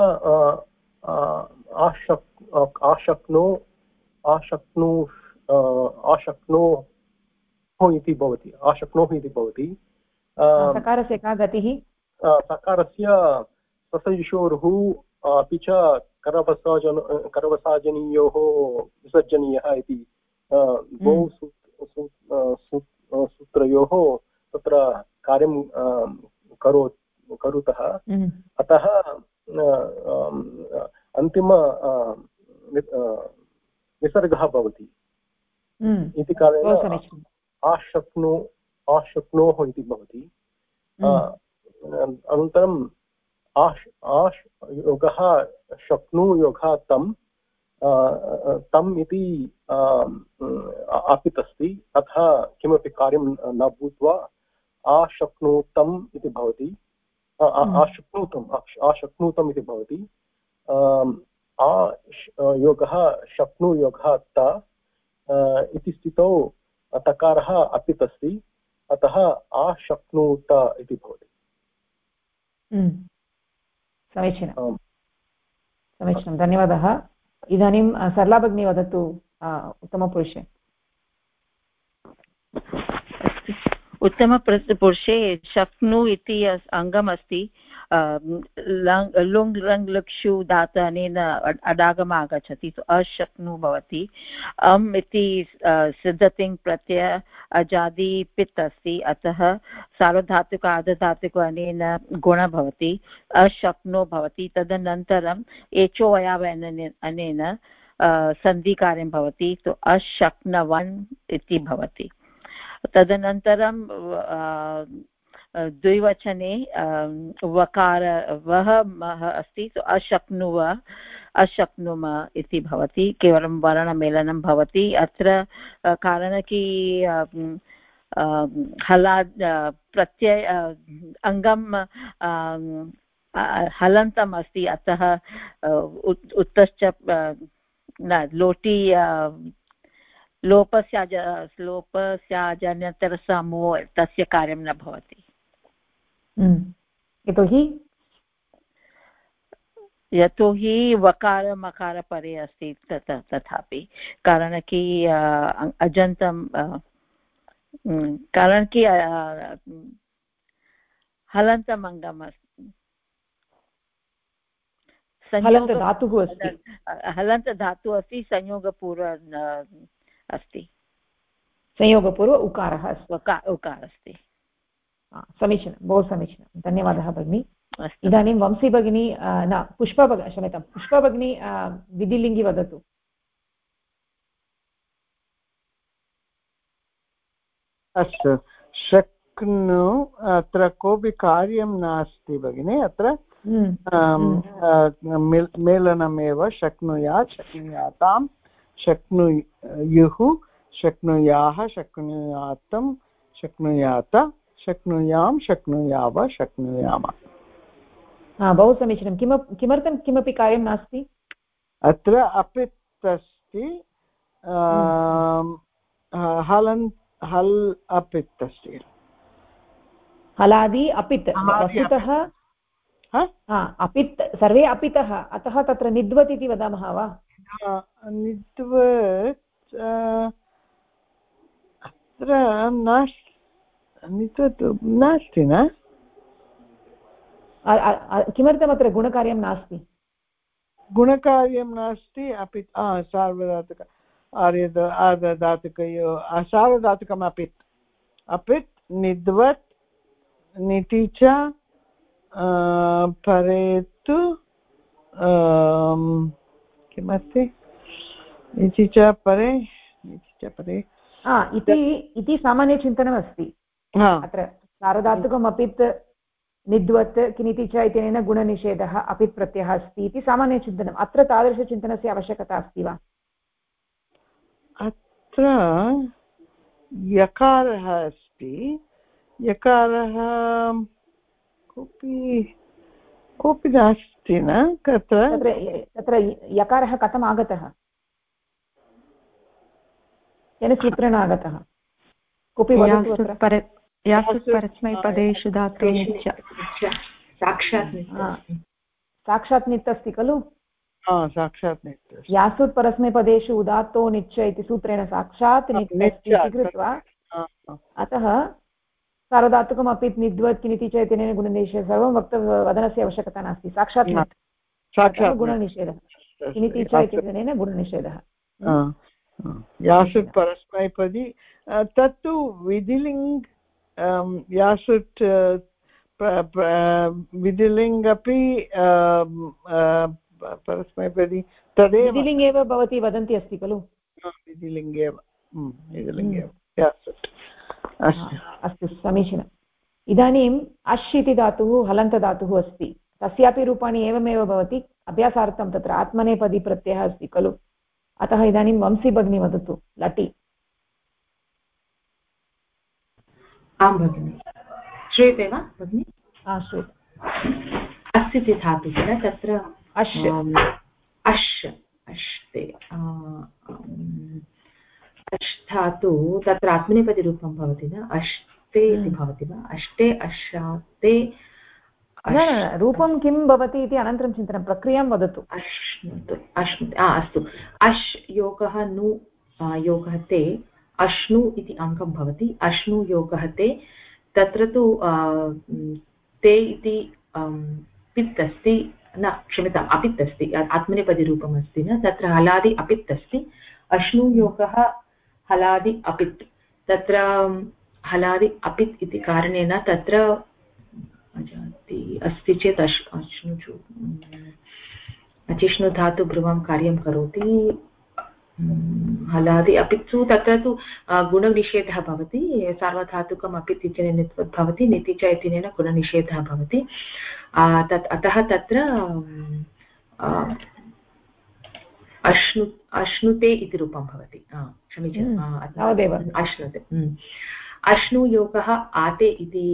आशक्नोः इति भवति सकारस्य का गतिः सकारस्य ससयुषोरुः अपि च करवसाजनीयोः विसर्जनीयः इति द्वौ सूत्रयोः तत्र कार्यं करुतः अतः अन्तिम विसर्गः भवति इति कारणेन आशक्नोः इति भवति अनन्तरम् आश् योगः शक्नुयोगः तम् इति आपित् अस्ति अतः किमपि कार्यं न भूत्वा आशक्नुतम् इति भवति आशक्नुतम् इति भवति योगः शक्नुयोगः त इति स्थितौ तकारः अपित् अस्ति अतः आशक्नुत इति भवति समीचीनं समीचीनं धन्यवादः इदानीं सरला भगिनी वदतु उत्तमपुरुषे उत्तमपुरुषे शक्नु इति अङ्गम् अस्ति लुङ् लङ् लक्षु धातु अनेन अडागम आगच्छति अशक्नु भवति अम् इति सिद्धतिङ् प्रत्यय अजादि पित् अस्ति अतः सार्वधातुक आर्धधातुक अनेन गुण भवति अशक्नो भवति तदनन्तरम् एचो अयावयन अनेन सन्धिकार्यं भवति तु अशक्नवन् इति भवति तदनन्तरं द्विवचने वकार वः मः अस्ति तो अशक्नुव अशक्नुम इति भवति केवलं वर्णमेलनं भवति अत्र कारण कि हलाद् प्रत्यय अङ्गं हलन्तम् अस्ति अतः उत्तश्च न लोटि लोपस्याजन्यतरसमो तस्य कार्यं न भवति यतोहि वकार मकार परे अस्ति तथापि कारण कि अजन्तं कारण कि हलन्तम् अङ्गम् अस्ति हलन्तधातुः अस्ति हलन्तधातुः अस्ति संयोगपूर्व अस्ति संयोगपूर्व उकारः उकार अस्ति समीचीनं बहु समीचीनं धन्यवादः भगिनी इदानीं वंशी भगिनी न पुष्पा क्षम्यतां पुष्पा भगिनी विधिलिङ्गि वदतु अस्तु शक्नु अत्र कोऽपि कार्यं नास्ति भगिनि अत्र मेलनमेव शक्नुयात् शक्नुयातां शक्नुयुः शक्नुयाः शक्नुयातं शक्नुयात शक्नुयां शक्नुयाव शक्नुयाम बहु समीचीनं किमर्थं किमपि कार्यं नास्ति अत्र अपित् अस्ति हल् अपित् अस्ति हलादि अपित् वस्तुतः अपित् सर्वे अपितः अतः तत्र निद्वत् इति वदामः वा निद्वत् अत्र नास्ति न किमर्थमत्र गुणकार्यं नास्ति? गुणकार्यं नास्ति अपि सार्वधातुक आर्धधातुकयो सार्वधातुकम् अपित् अपित् निद्वत् निति च परे तु किमस्ति निति च परे इति सामान्यचिन्तनमस्ति अत्र सार्वधातुकम् अपित् निद्वत् किनिति च इत्यनेन गुणनिषेधः अपित् प्रत्ययः अस्ति इति सामान्यचिन्तनम् अत्र तादृशचिन्तनस्य आवश्यकता अस्ति वा? अत्र यकारः अस्ति यकारः कोऽपि नास्ति न तत्र यकारः कथम् आगतः? केन सूत्रेण आगतः? कोऽपि वदतु अत्र। परस्मैपदेषु धातुः साक्षात् नित् अस्ति खलु? साक्षात् नित्। यासुत् परस्मैपदेषु उदात्तो निच्च इति सूत्रेण साक्षात् नित् इति कृत्वा अतः सार्वधातुकम् अपि निद्वत् किनिति च इत्यनेन गुणनिषेधः सर्वं वदनस्य आवश्यकता नास्ति। साक्षात् नित् गुणनिषेधः किनिति च इत्यनेन गुणनिषेधः। यासुत् परस्मैपदी तत्तु विधिलिङ्ग् यासुत् विधिलिङ्ग् अपि परस्मैपदी तदेव विधिलिङ्ग् एव भवती वदन्ती अस्ति खलु? विधिलिङ्गेव यासुत्। अस्तु समीचीनम्। इदानीम् अश् इति धातुः हलन्तधातुः अस्ति तस्यापि रूपाणि एवमेव भवति अभ्यासार्थं तत्र आत्मनेपदी प्रत्ययः अस्ति खलु अतः इदानीं वंशी भगिनी वदतु लटि। आं भगिनि श्रूयते वा भगिनि? श्रूयते। अस् इति धातुः किल तत्र अश् अश्ते अश् धातु तत्र आत्मनेपदीरूपं भवति न अष्टे इति भवति वा? अष्टे अशाते रूपं किं भवति इति अनन्तरं चिन्तनं प्रक्रियां वदतु। अश्नुतु अस्तु अश् योगः नु योगः ते अश्नु इति अङ्गं भवति अश्नु योगः ते तत्र तु ते इति पित् अस्ति न क्षम्यताम् अपित् अस्ति आत्मनेपदीरूपम् अस्ति न तत्र हलादि अपित् अस्ति अश्नु योगः हलादि अपित् तत्र हलादि अपित् इति कारणेन तत्र अस्ति चेत् अचिष्णु धातु भ्रुवं कार्यं करोति हलादि अपित्सु तत्र तु गुणनिषेधः भवति सार्वधातुकम् अपित् इत्यनेन नित्वत् भवति निति च इत्यनेन गुणनिषेधः भवति अतः तत्र अश्नुते इति रूपं भवति क्षम्यताम् अश्नुते अश्नु योगः आते इति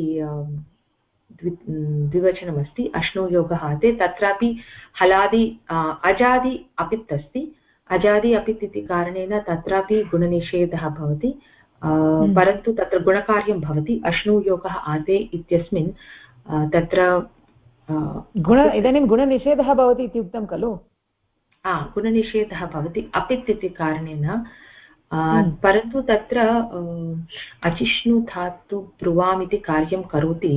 द्विवचनमस्ति अश्नु योगः आते तत्रापि हलादि अजादि अपित् अस्ति अजादि अपित् इति कारणेन तत्रापि गुणनिषेधः भवति परन्तु तत्र गुणकार्यं भवति अश्नु योगः आते इत्यस्मिन् तत्र इदानीं गुणनिषेधः भवति इति उक्तं खलु? गुणनिषेधः भवति अपित् इति कारणेन परन्तु तत्र अचिष्णु धातु ब्रुवाम् इति कार्यं करोति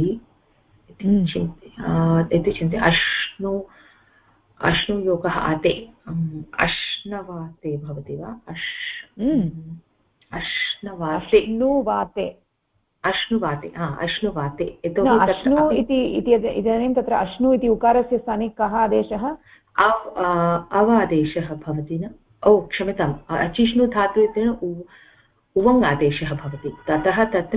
इति चिन्त्य अश्नु योगः आते अश्नवाते भवति वा? अश्नुवाते अश्नु इति इदानीं तत्र अश्नु इति उकारस्य स्थाने कः आदेशः? अव आदेशः भवति न? क्षम्यताम् अचिष्णु धातु इत्यनेन उवङ् आदेशः भवति ततः तत्र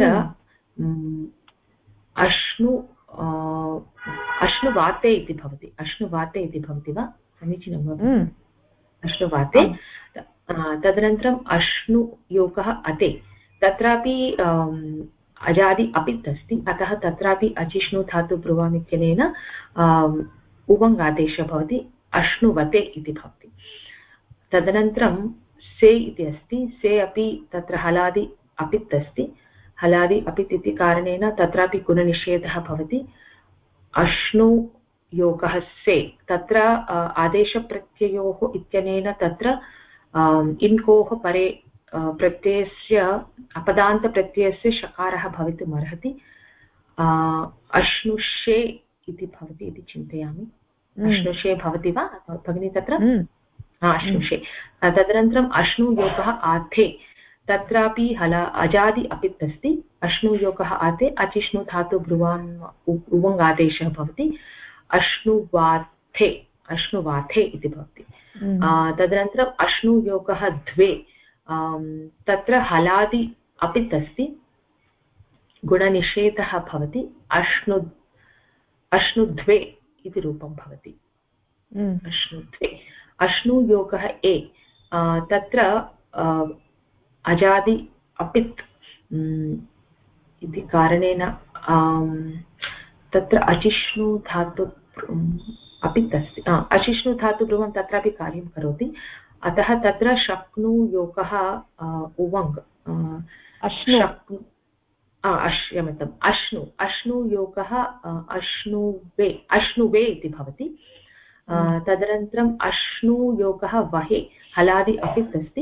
अश्नुवाते इति भवति अश्नुवाते इति भवति वा? समीचीनं भवति अश्नुवाते तदनन्तरम् अश्नु योगः अते तत्रापि अजादि अपित् अस्ति अतः तत्रापि अचिष्णु धातु ब्रुवाम् इत्यनेन उवङ् आदेशः भवति अश्नुवते इति भवति तदनन्तरं से इति अस्ति से अपि तत्र हलादि अपित् अस्ति हलादि अपित् इति कारणेन तत्रापि गुणनिषेधः भवति अश्नु योगः से तत्र आदेशप्रत्ययोः इत्यनेन तत्र इन्कोः परे प्रत्ययस्य अपदान्तप्रत्ययस्य शकारः भवितुम् अर्हति अश्नुषे इति भवति इति चिन्तयामि। अश्नुषे भवति वा भगिनी तत्र? अश्नुषे। तदनन्तरम् अश्नुयोगः आथे, तत्रापि अजादि अपित् अस्ति। अश्नुयोगः आते अचिष्णु धातु ब्रुवान् उवङ् आदेशः भवति। अश्नुवाथे, अश्नुवाथे इति भवति। तदनन्तरम् अश्नुयोगः द्वे, तत्र हलादि अपित् अस्ति, गुणनिषेधः भवति। अश्नुद्वे इति रूपं भवति। अश्नुद्वे। अश्नुयोगः ए, तत्र अजादि अपित् इति कारणेन तत्र अचिष्णु धातु अपित् अस्ति। अचिष्णु धातु ध्रुवं तत्रापि कार्यं करोति, अतः तत्र शक्नुयोगः उवङ् क्षम्यताम् अश्नुयोगः अश्नुवे इति भवति। तदनन्तरम् अश्नुयोगः वहे, हलादि अपित् अस्ति,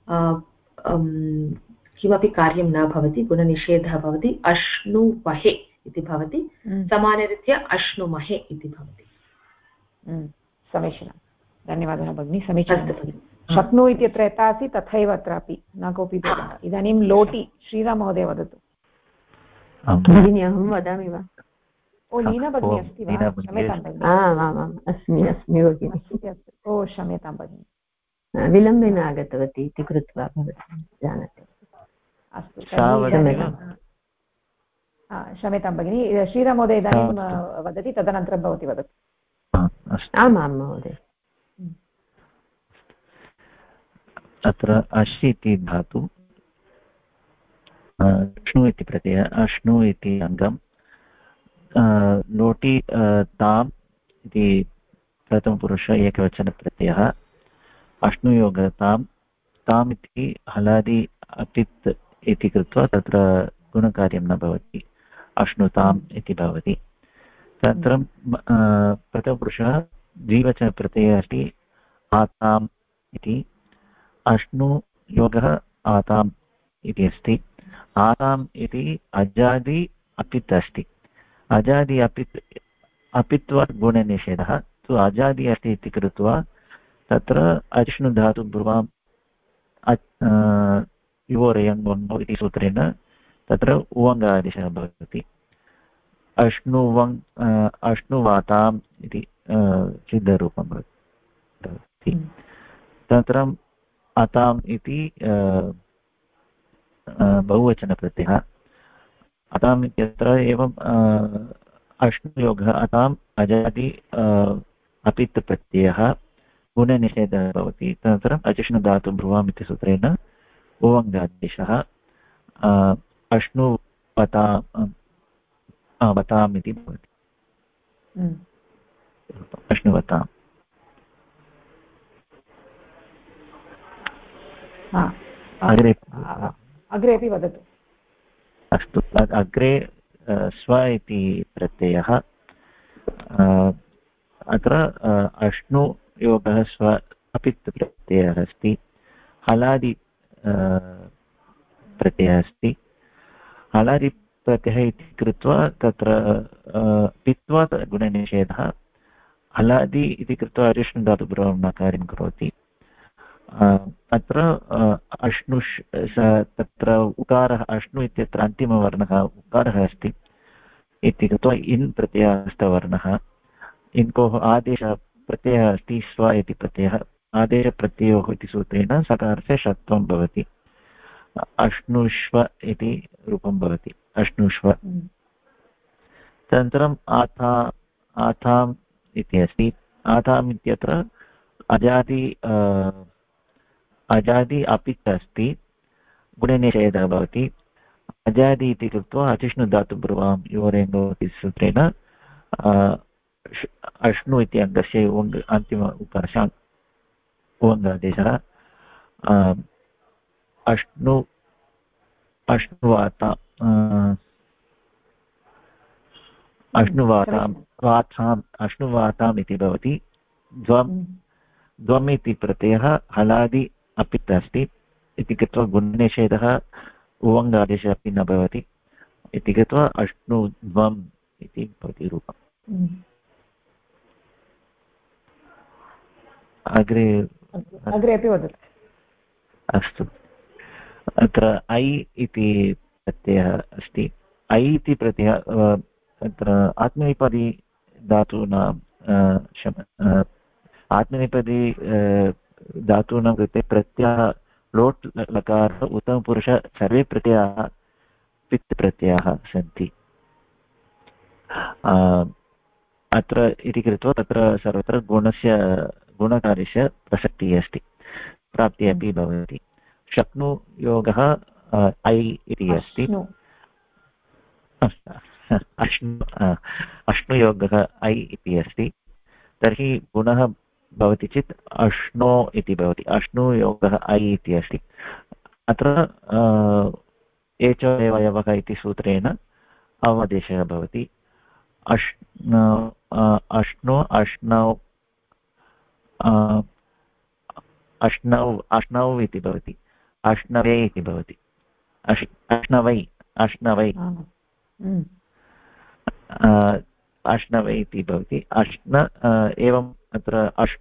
किमपि कार्यं न भवति, गुणनिषेधः भवति। अश्नुवहे इति भवति। समानरीत्या अश्नुमहे इति भवति। समीचीनं, धन्यवादः भगिनी, समीचीनं। शक्नु इत्यत्र यथा अस्ति तथैव अत्रापि न कोऽपि भेदः। इदानीं लोटि श्रीराममहोदय वदतु। भगिनी अहं वदामि वा? ओ लीना भगिनी अस्ति वा? क्षम्यतां भगिनि। आमाम् अस्मि भगिनि। ओ क्षम्यतां भगिनि, विलम्बेन आगतवती इति कृत्वा भवती जानाति। अस्तु, क्षम्यतां भगिनि। श्रीराममहोदय इदानीं वदति, तदनन्तरं भवती वदतु। आमां महोदय। अत्र अश् इति धातु, अश्नु इति प्रत्ययः, अश्नु इति अङ्गं, लोटि ताम् इति प्रथमपुरुष एकवचनप्रत्ययः, अश्नुयोगः ताम्, ताम् इति हलादि अपित् इति कृत्वा तत्र गुणकार्यं न भवति, अश्नुताम् इति भवति। तदनन्तरं प्रथमपुरुषः द्विवचनप्रत्ययः अस्ति, आताम् इति, अश्नुयोगः आताम् इति अस्ति। आताम् इति अजादि अपित् अस्ति, अजादि अपित्वात् गुणनिषेधः तु अजादि अस्ति इति कृत्वा तत्र अश्नुधातु ब्रुवाम् युवोरयङ् इति सूत्रेण तत्र उवङ्गादेशः भवति। अश्नुवाताम् इति सिद्धरूपं भवति। तदनन्तरम् अताम् इति बहुवचनप्रत्ययः, अताम् इत्यत्र एवम् अश्नुयोगः अताम् अजादि अपित् प्रत्ययः, गुणनिषेधः भवति। तदनन्तरम् अचिष्णुधातु ब्रुवाम् इति सूत्रेण उवङ्गादेशः, वताम् इति भवति। अश्नुवताम्। अग्रे अपि वदतु। अस्तु, अग्रे स्व इति प्रत्ययः, अत्र अश्नुयोगः स्व अपित् प्रत्ययः अस्ति, हलादि प्रत्ययः अस्ति। हलादि प्रत्ययः इति कृत्वा तत्र पित्वात् गुणनिषेधः, हलादि इति कृत्वा अरिष्णुधातुब्रुवं न कार्यं करोति। अत्र अश्नुष् तत्र उकारः, अश्नु इत्यत्र अन्तिमवर्णः उकारः अस्ति इति कृत्वा इन् प्रत्ययस्थवर्णः, इन्कोः आदेशः प्रत्ययः अस्ति स्व इति प्रत्ययः, आदेशप्रत्ययोः इति सूत्रेण सकारस्य षत्वं भवति, अश्नुष्व इति रूपं भवति, अश्नुष्व। तदनन्तरम् आथाम् इति अस्ति, आथाम् इत्यत्र अजादि अपित् अस्ति, गुणनिषेधः भवति। अजादि इति कृत्वा अचिष्णुधातुब्रुवाम् योरेङ्गो इति सूत्रेण अश्नु इति अङ्गस्य अन्तिम उकारस्य उवङ्गादेशः, अश्नुवाताम् इति भवति। द्वम् इति प्रत्ययः हलादि अपित् अस्ति इति कृत्वा गुणनिषेधः उवङ्गादेशः अपि न भवति इति कृत्वा अश्नुद्वम् इति भवति रूपम्। अग्रे अपि वदतु। अस्तु, अत्र ऐ इति प्रत्ययः अस्ति। ऐ इति प्रत्ययः अत्र आत्मनेपदी धातूनां आत्मनेपदी धातूनां कृते प्रत्ययः लोट् लकार उत्तमपुरुष सर्वे प्रत्ययाः पित् प्रत्ययाः सन्ति। अत्र इति कृत्वा तत्र सर्वत्र गुणकार्यस्य प्रसक्तिः अस्ति, प्राप्तिः अपि भवति। शक्नु योगः ऐ इति अस्ति। अश्नुयोगः ऐ इति अस्ति। तर्हि गुणः भवति चेत् अश्नो इति भवति। अश्नुयोगः ऐ इति अस्ति। अत्र एचोवयवः इति सूत्रेण अवदेशः भवति। अश्नो अश्नौ अश्नौ इति भवति। अश्नवे इति भवति। अश्नवै अश्नवै इति भवति। एवम् अत्र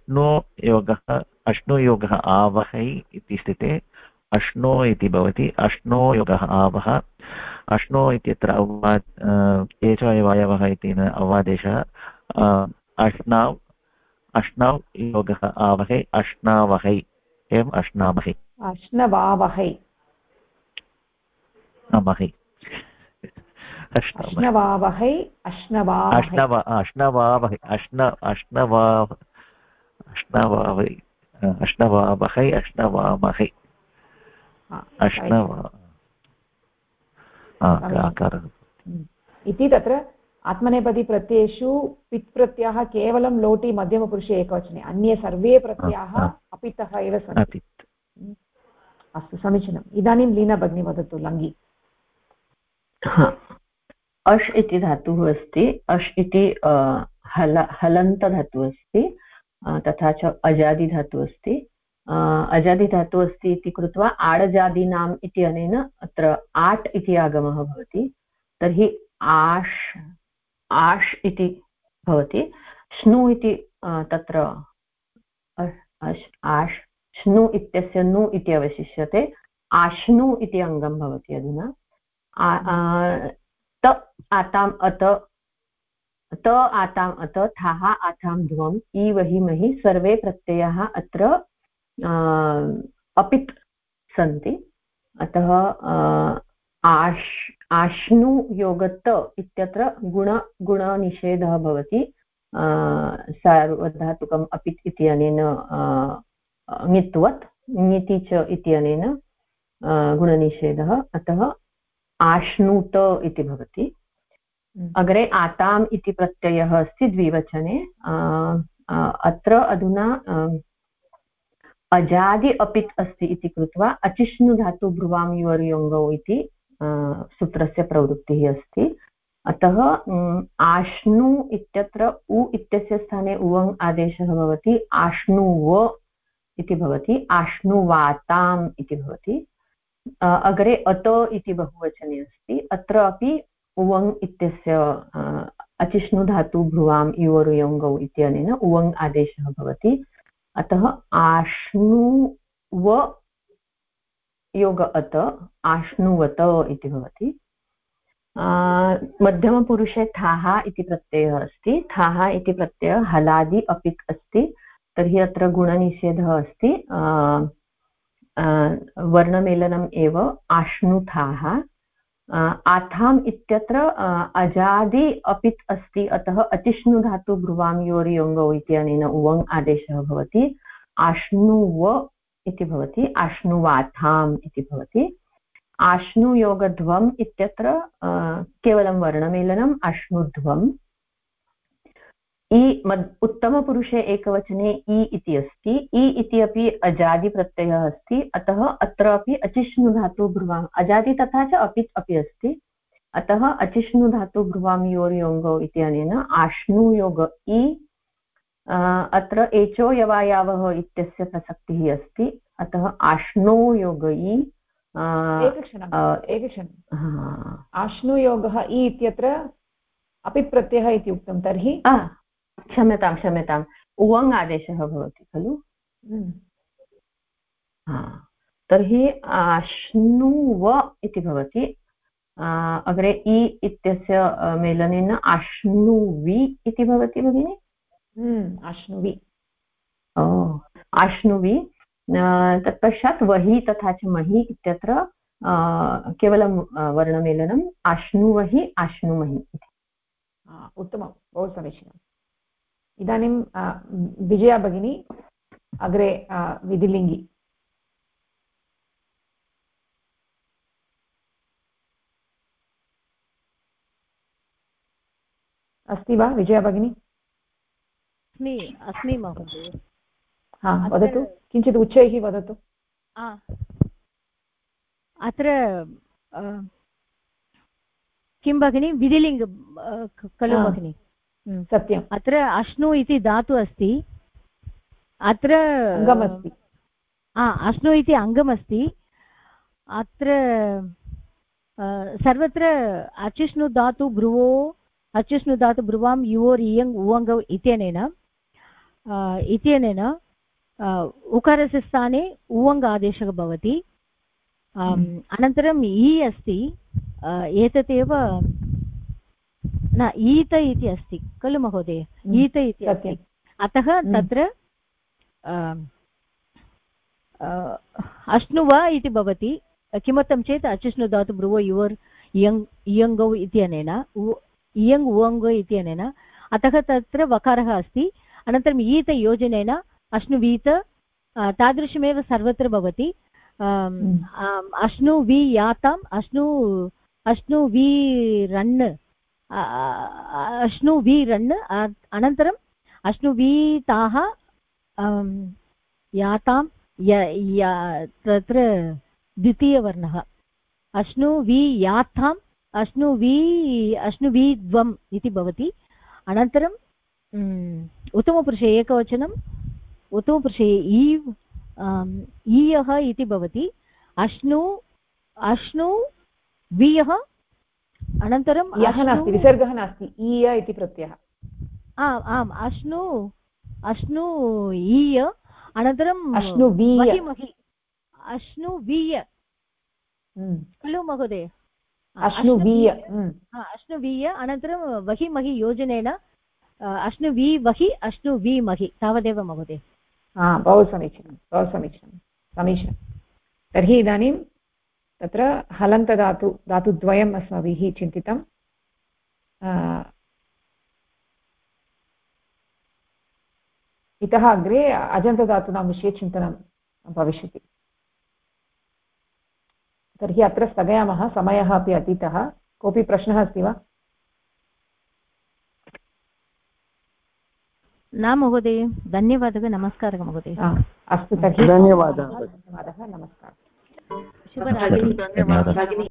अश्नुयोगः आवहै इति स्थिते अश्नो इति भवति। अश्नोयोगः आवह। अश्नो इत्यत्र एचोवयवः इति अवादेशः। अश्नौ योगः आवहै अश्नावहै एवम् अश्नामहै अश्नवावहै अमहै अश्नवावहै अश्नवावहै अश्नवामहै आकारः इति। तत्र आत्मनेपदी प्रत्ययेषु पित् प्रत्ययः केवलं लोटि मध्यमपुरुषे एकवचने, अन्ये सर्वे प्रत्ययाः अपितः एव सन्ति। अस्तु, समीचीनम्। इदानीं लीना भगिनी वदतु लङ्घि। अश् इति धातुः अस्ति। अश् इति हलन्तधातुः अस्ति, तथा च अजादिधातुः अस्ति। अजादिधातुः अस्ति इति कृत्वा आडजादीनाम् इति अनेन अत्र आट् इति आगमः भवति। तर्हि आश् इति भवति। श्नु इति तत्र आश् श्नु इत्यस्य नु इति अवशिष्यते। आश्नु इति अङ्गं भवति। अधुना त आताम् अत, त आताम् अत, थाः आथां ध्वम्, इ महि सर्वे प्रत्ययाः अत्र अपित् सन्ति। अतः आश्नु योगत इत्यत्र गुणनिषेधः भवति। सार्वधातुकम् अपित् इति अनेन ङित्वत्, ङिति च इति अनेन गुणनिषेधः। अतः आश्नुत इति भवति। अग्रे आताम् इति प्रत्ययः अस्ति द्विवचने। अत्र अधुना अजादि अपित् अस्ति इति कृत्वा अचिष्णु धातु ब्रुवां युवर्योङ्गौ इति सूत्रस्य प्रवृत्तिः अस्ति। अतः आश्नु इत्यत्र उ इत्यस्य स्थाने उवङ् आदेशः भवति। आश्नुव इति भवति। आश्नुवाताम् इति भवति। अग्रे अत इति बहुवचने अस्ति। अत्र अपि उवङ् इत्यस्य अचिष्णु धातु भ्रुवां युवर्योङ्गौ इत्यनेन उवङ् आदेशः भवति। अतः आश्नुव योग अत आश्नुवत इति भवति। मध्यमपुरुषे थाः इति प्रत्ययः अस्ति। थाः इति प्रत्ययः हलादि अपित् अस्ति। तर्हि अत्र गुणनिषेधः अस्ति। वर्णमेलनम् एव आश्नुथाः। आथाम् इत्यत्र अजादि अपित् अस्ति। अतः अचिष्णु धातु ब्रुवां योर्योङ्गौ इत्यनेन उवङ् आदेशः भवति। आश्नुव इति भवति। आश्नुवाथाम् इति भवति। आश्नुयोगध्वम् इत्यत्र केवलं वर्णमेलनम् आश्नुध्वम्। उत्तमपुरुषे एकवचने इ इति अस्ति। इ इति अपि अजादि प्रत्ययः अस्ति। अतः अत्र अपि अचिष्णु धातु ब्रुवाम् अजादि तथा च अपित् अपि अस्ति। अतः अचिष्णु धातु ब्रुवां योर्योङ्गौ इत्यनेन आश्नुयोग इ। अत्र एचो यवायावः इत्यस्य प्रसक्तिः अस्ति। अतः आश्नोयोग इ। एकक्षणम् आश्नुयोगः इ इत्यत्र अपित् प्रत्ययः इति उक्तं तर्हि क्षम्यताम् उवङ् आदेशः भवति खलु तर्हि अश्नुव इति भवति अग्रे इ इत्यस्य मेलनेन अश्नुवि इति भवति भगिनि अश्नुवि अश्नुवि तत्पश्चात् वहि तथा च महि इत्यत्र केवलं वर्णमेलनम् अश्नुवहि अश्नुमहि उत्तमं बहु समीचीनम् इदानीं विजया भगिनी अग्रे विधिलिङ्गि अस्ति वा विजया भगिनी अस्मि महोदय वदतु किञ्चित् उच्चैः वदतु अत्र किं भगिनि विधिलिङ्ग खलु भगिनि सत्यम् अत्र अश्नु इति धातु अस्ति अत्र अङ्गमस्ति अश्नु इति अङ्गमस्ति अत्र सर्वत्र अचिष्णु धातु भ्रुवो अचिष्णु धातु भ्रुवां युवोर् इयङ् उवङ्गौ इत्यनेन उकारस्य स्थाने उवङ्ग आदेशः भवति अनन्तरम् इ अस्ति एतदेव न ईत इति अस्ति खलु महोदय ईत इति अस्ति अतः तत्र अश्नुव इति भवति किमर्थं चेत् अचिष्णु धातु भ्रुवो युवर् इयङ्गौ इत्यनेन इयङ् उवङ्ग इत्यनेन अतः तत्र वकारः अस्ति अनन्तरम् ईत योजनेन अश्नुवीत तादृशमेव सर्वत्र भवति अश्नु वि याताम् अश्नु वि रन् अश्नु वि रन् अनन्तरम् अश्नुवीताः यातां तत्र द्वितीयवर्णः अश्नु वि याताम् अश्नुवीद्वम् इति भवति अनन्तरं उत्तमपुरुषे एकवचनम् उत्तमपुरुषे ईयः इति भवति अश्नु वियः अनन्तरं यः नास्ति विसर्गः नास्ति ईय इति प्रत्ययः आम् अश्नु ईय अनन्तरं अश्नुवीय खलु महोदय अश्नुवीय अनन्तरं वहिमहि योजनेन अश्नुवि वहि अश्नुवि महि तावदेव महोदय बहु समीचीनं तर्हि इदानीं तत्र हलन्तधातुद्वयम् अस्माभिः चिन्तितम् इतः अग्रे अजन्तधातूनां विषये चिन्तनं भविष्यति तर्हि अत्र स्थगयामः समयः अपि अतीतः कोऽपि प्रश्नः अस्ति वा न महोदय धन्यवादः नमस्कारः महोदय अस्तु तर्हि धन्यवादः नमस्कारः शुभरात्रिः धन्यवादः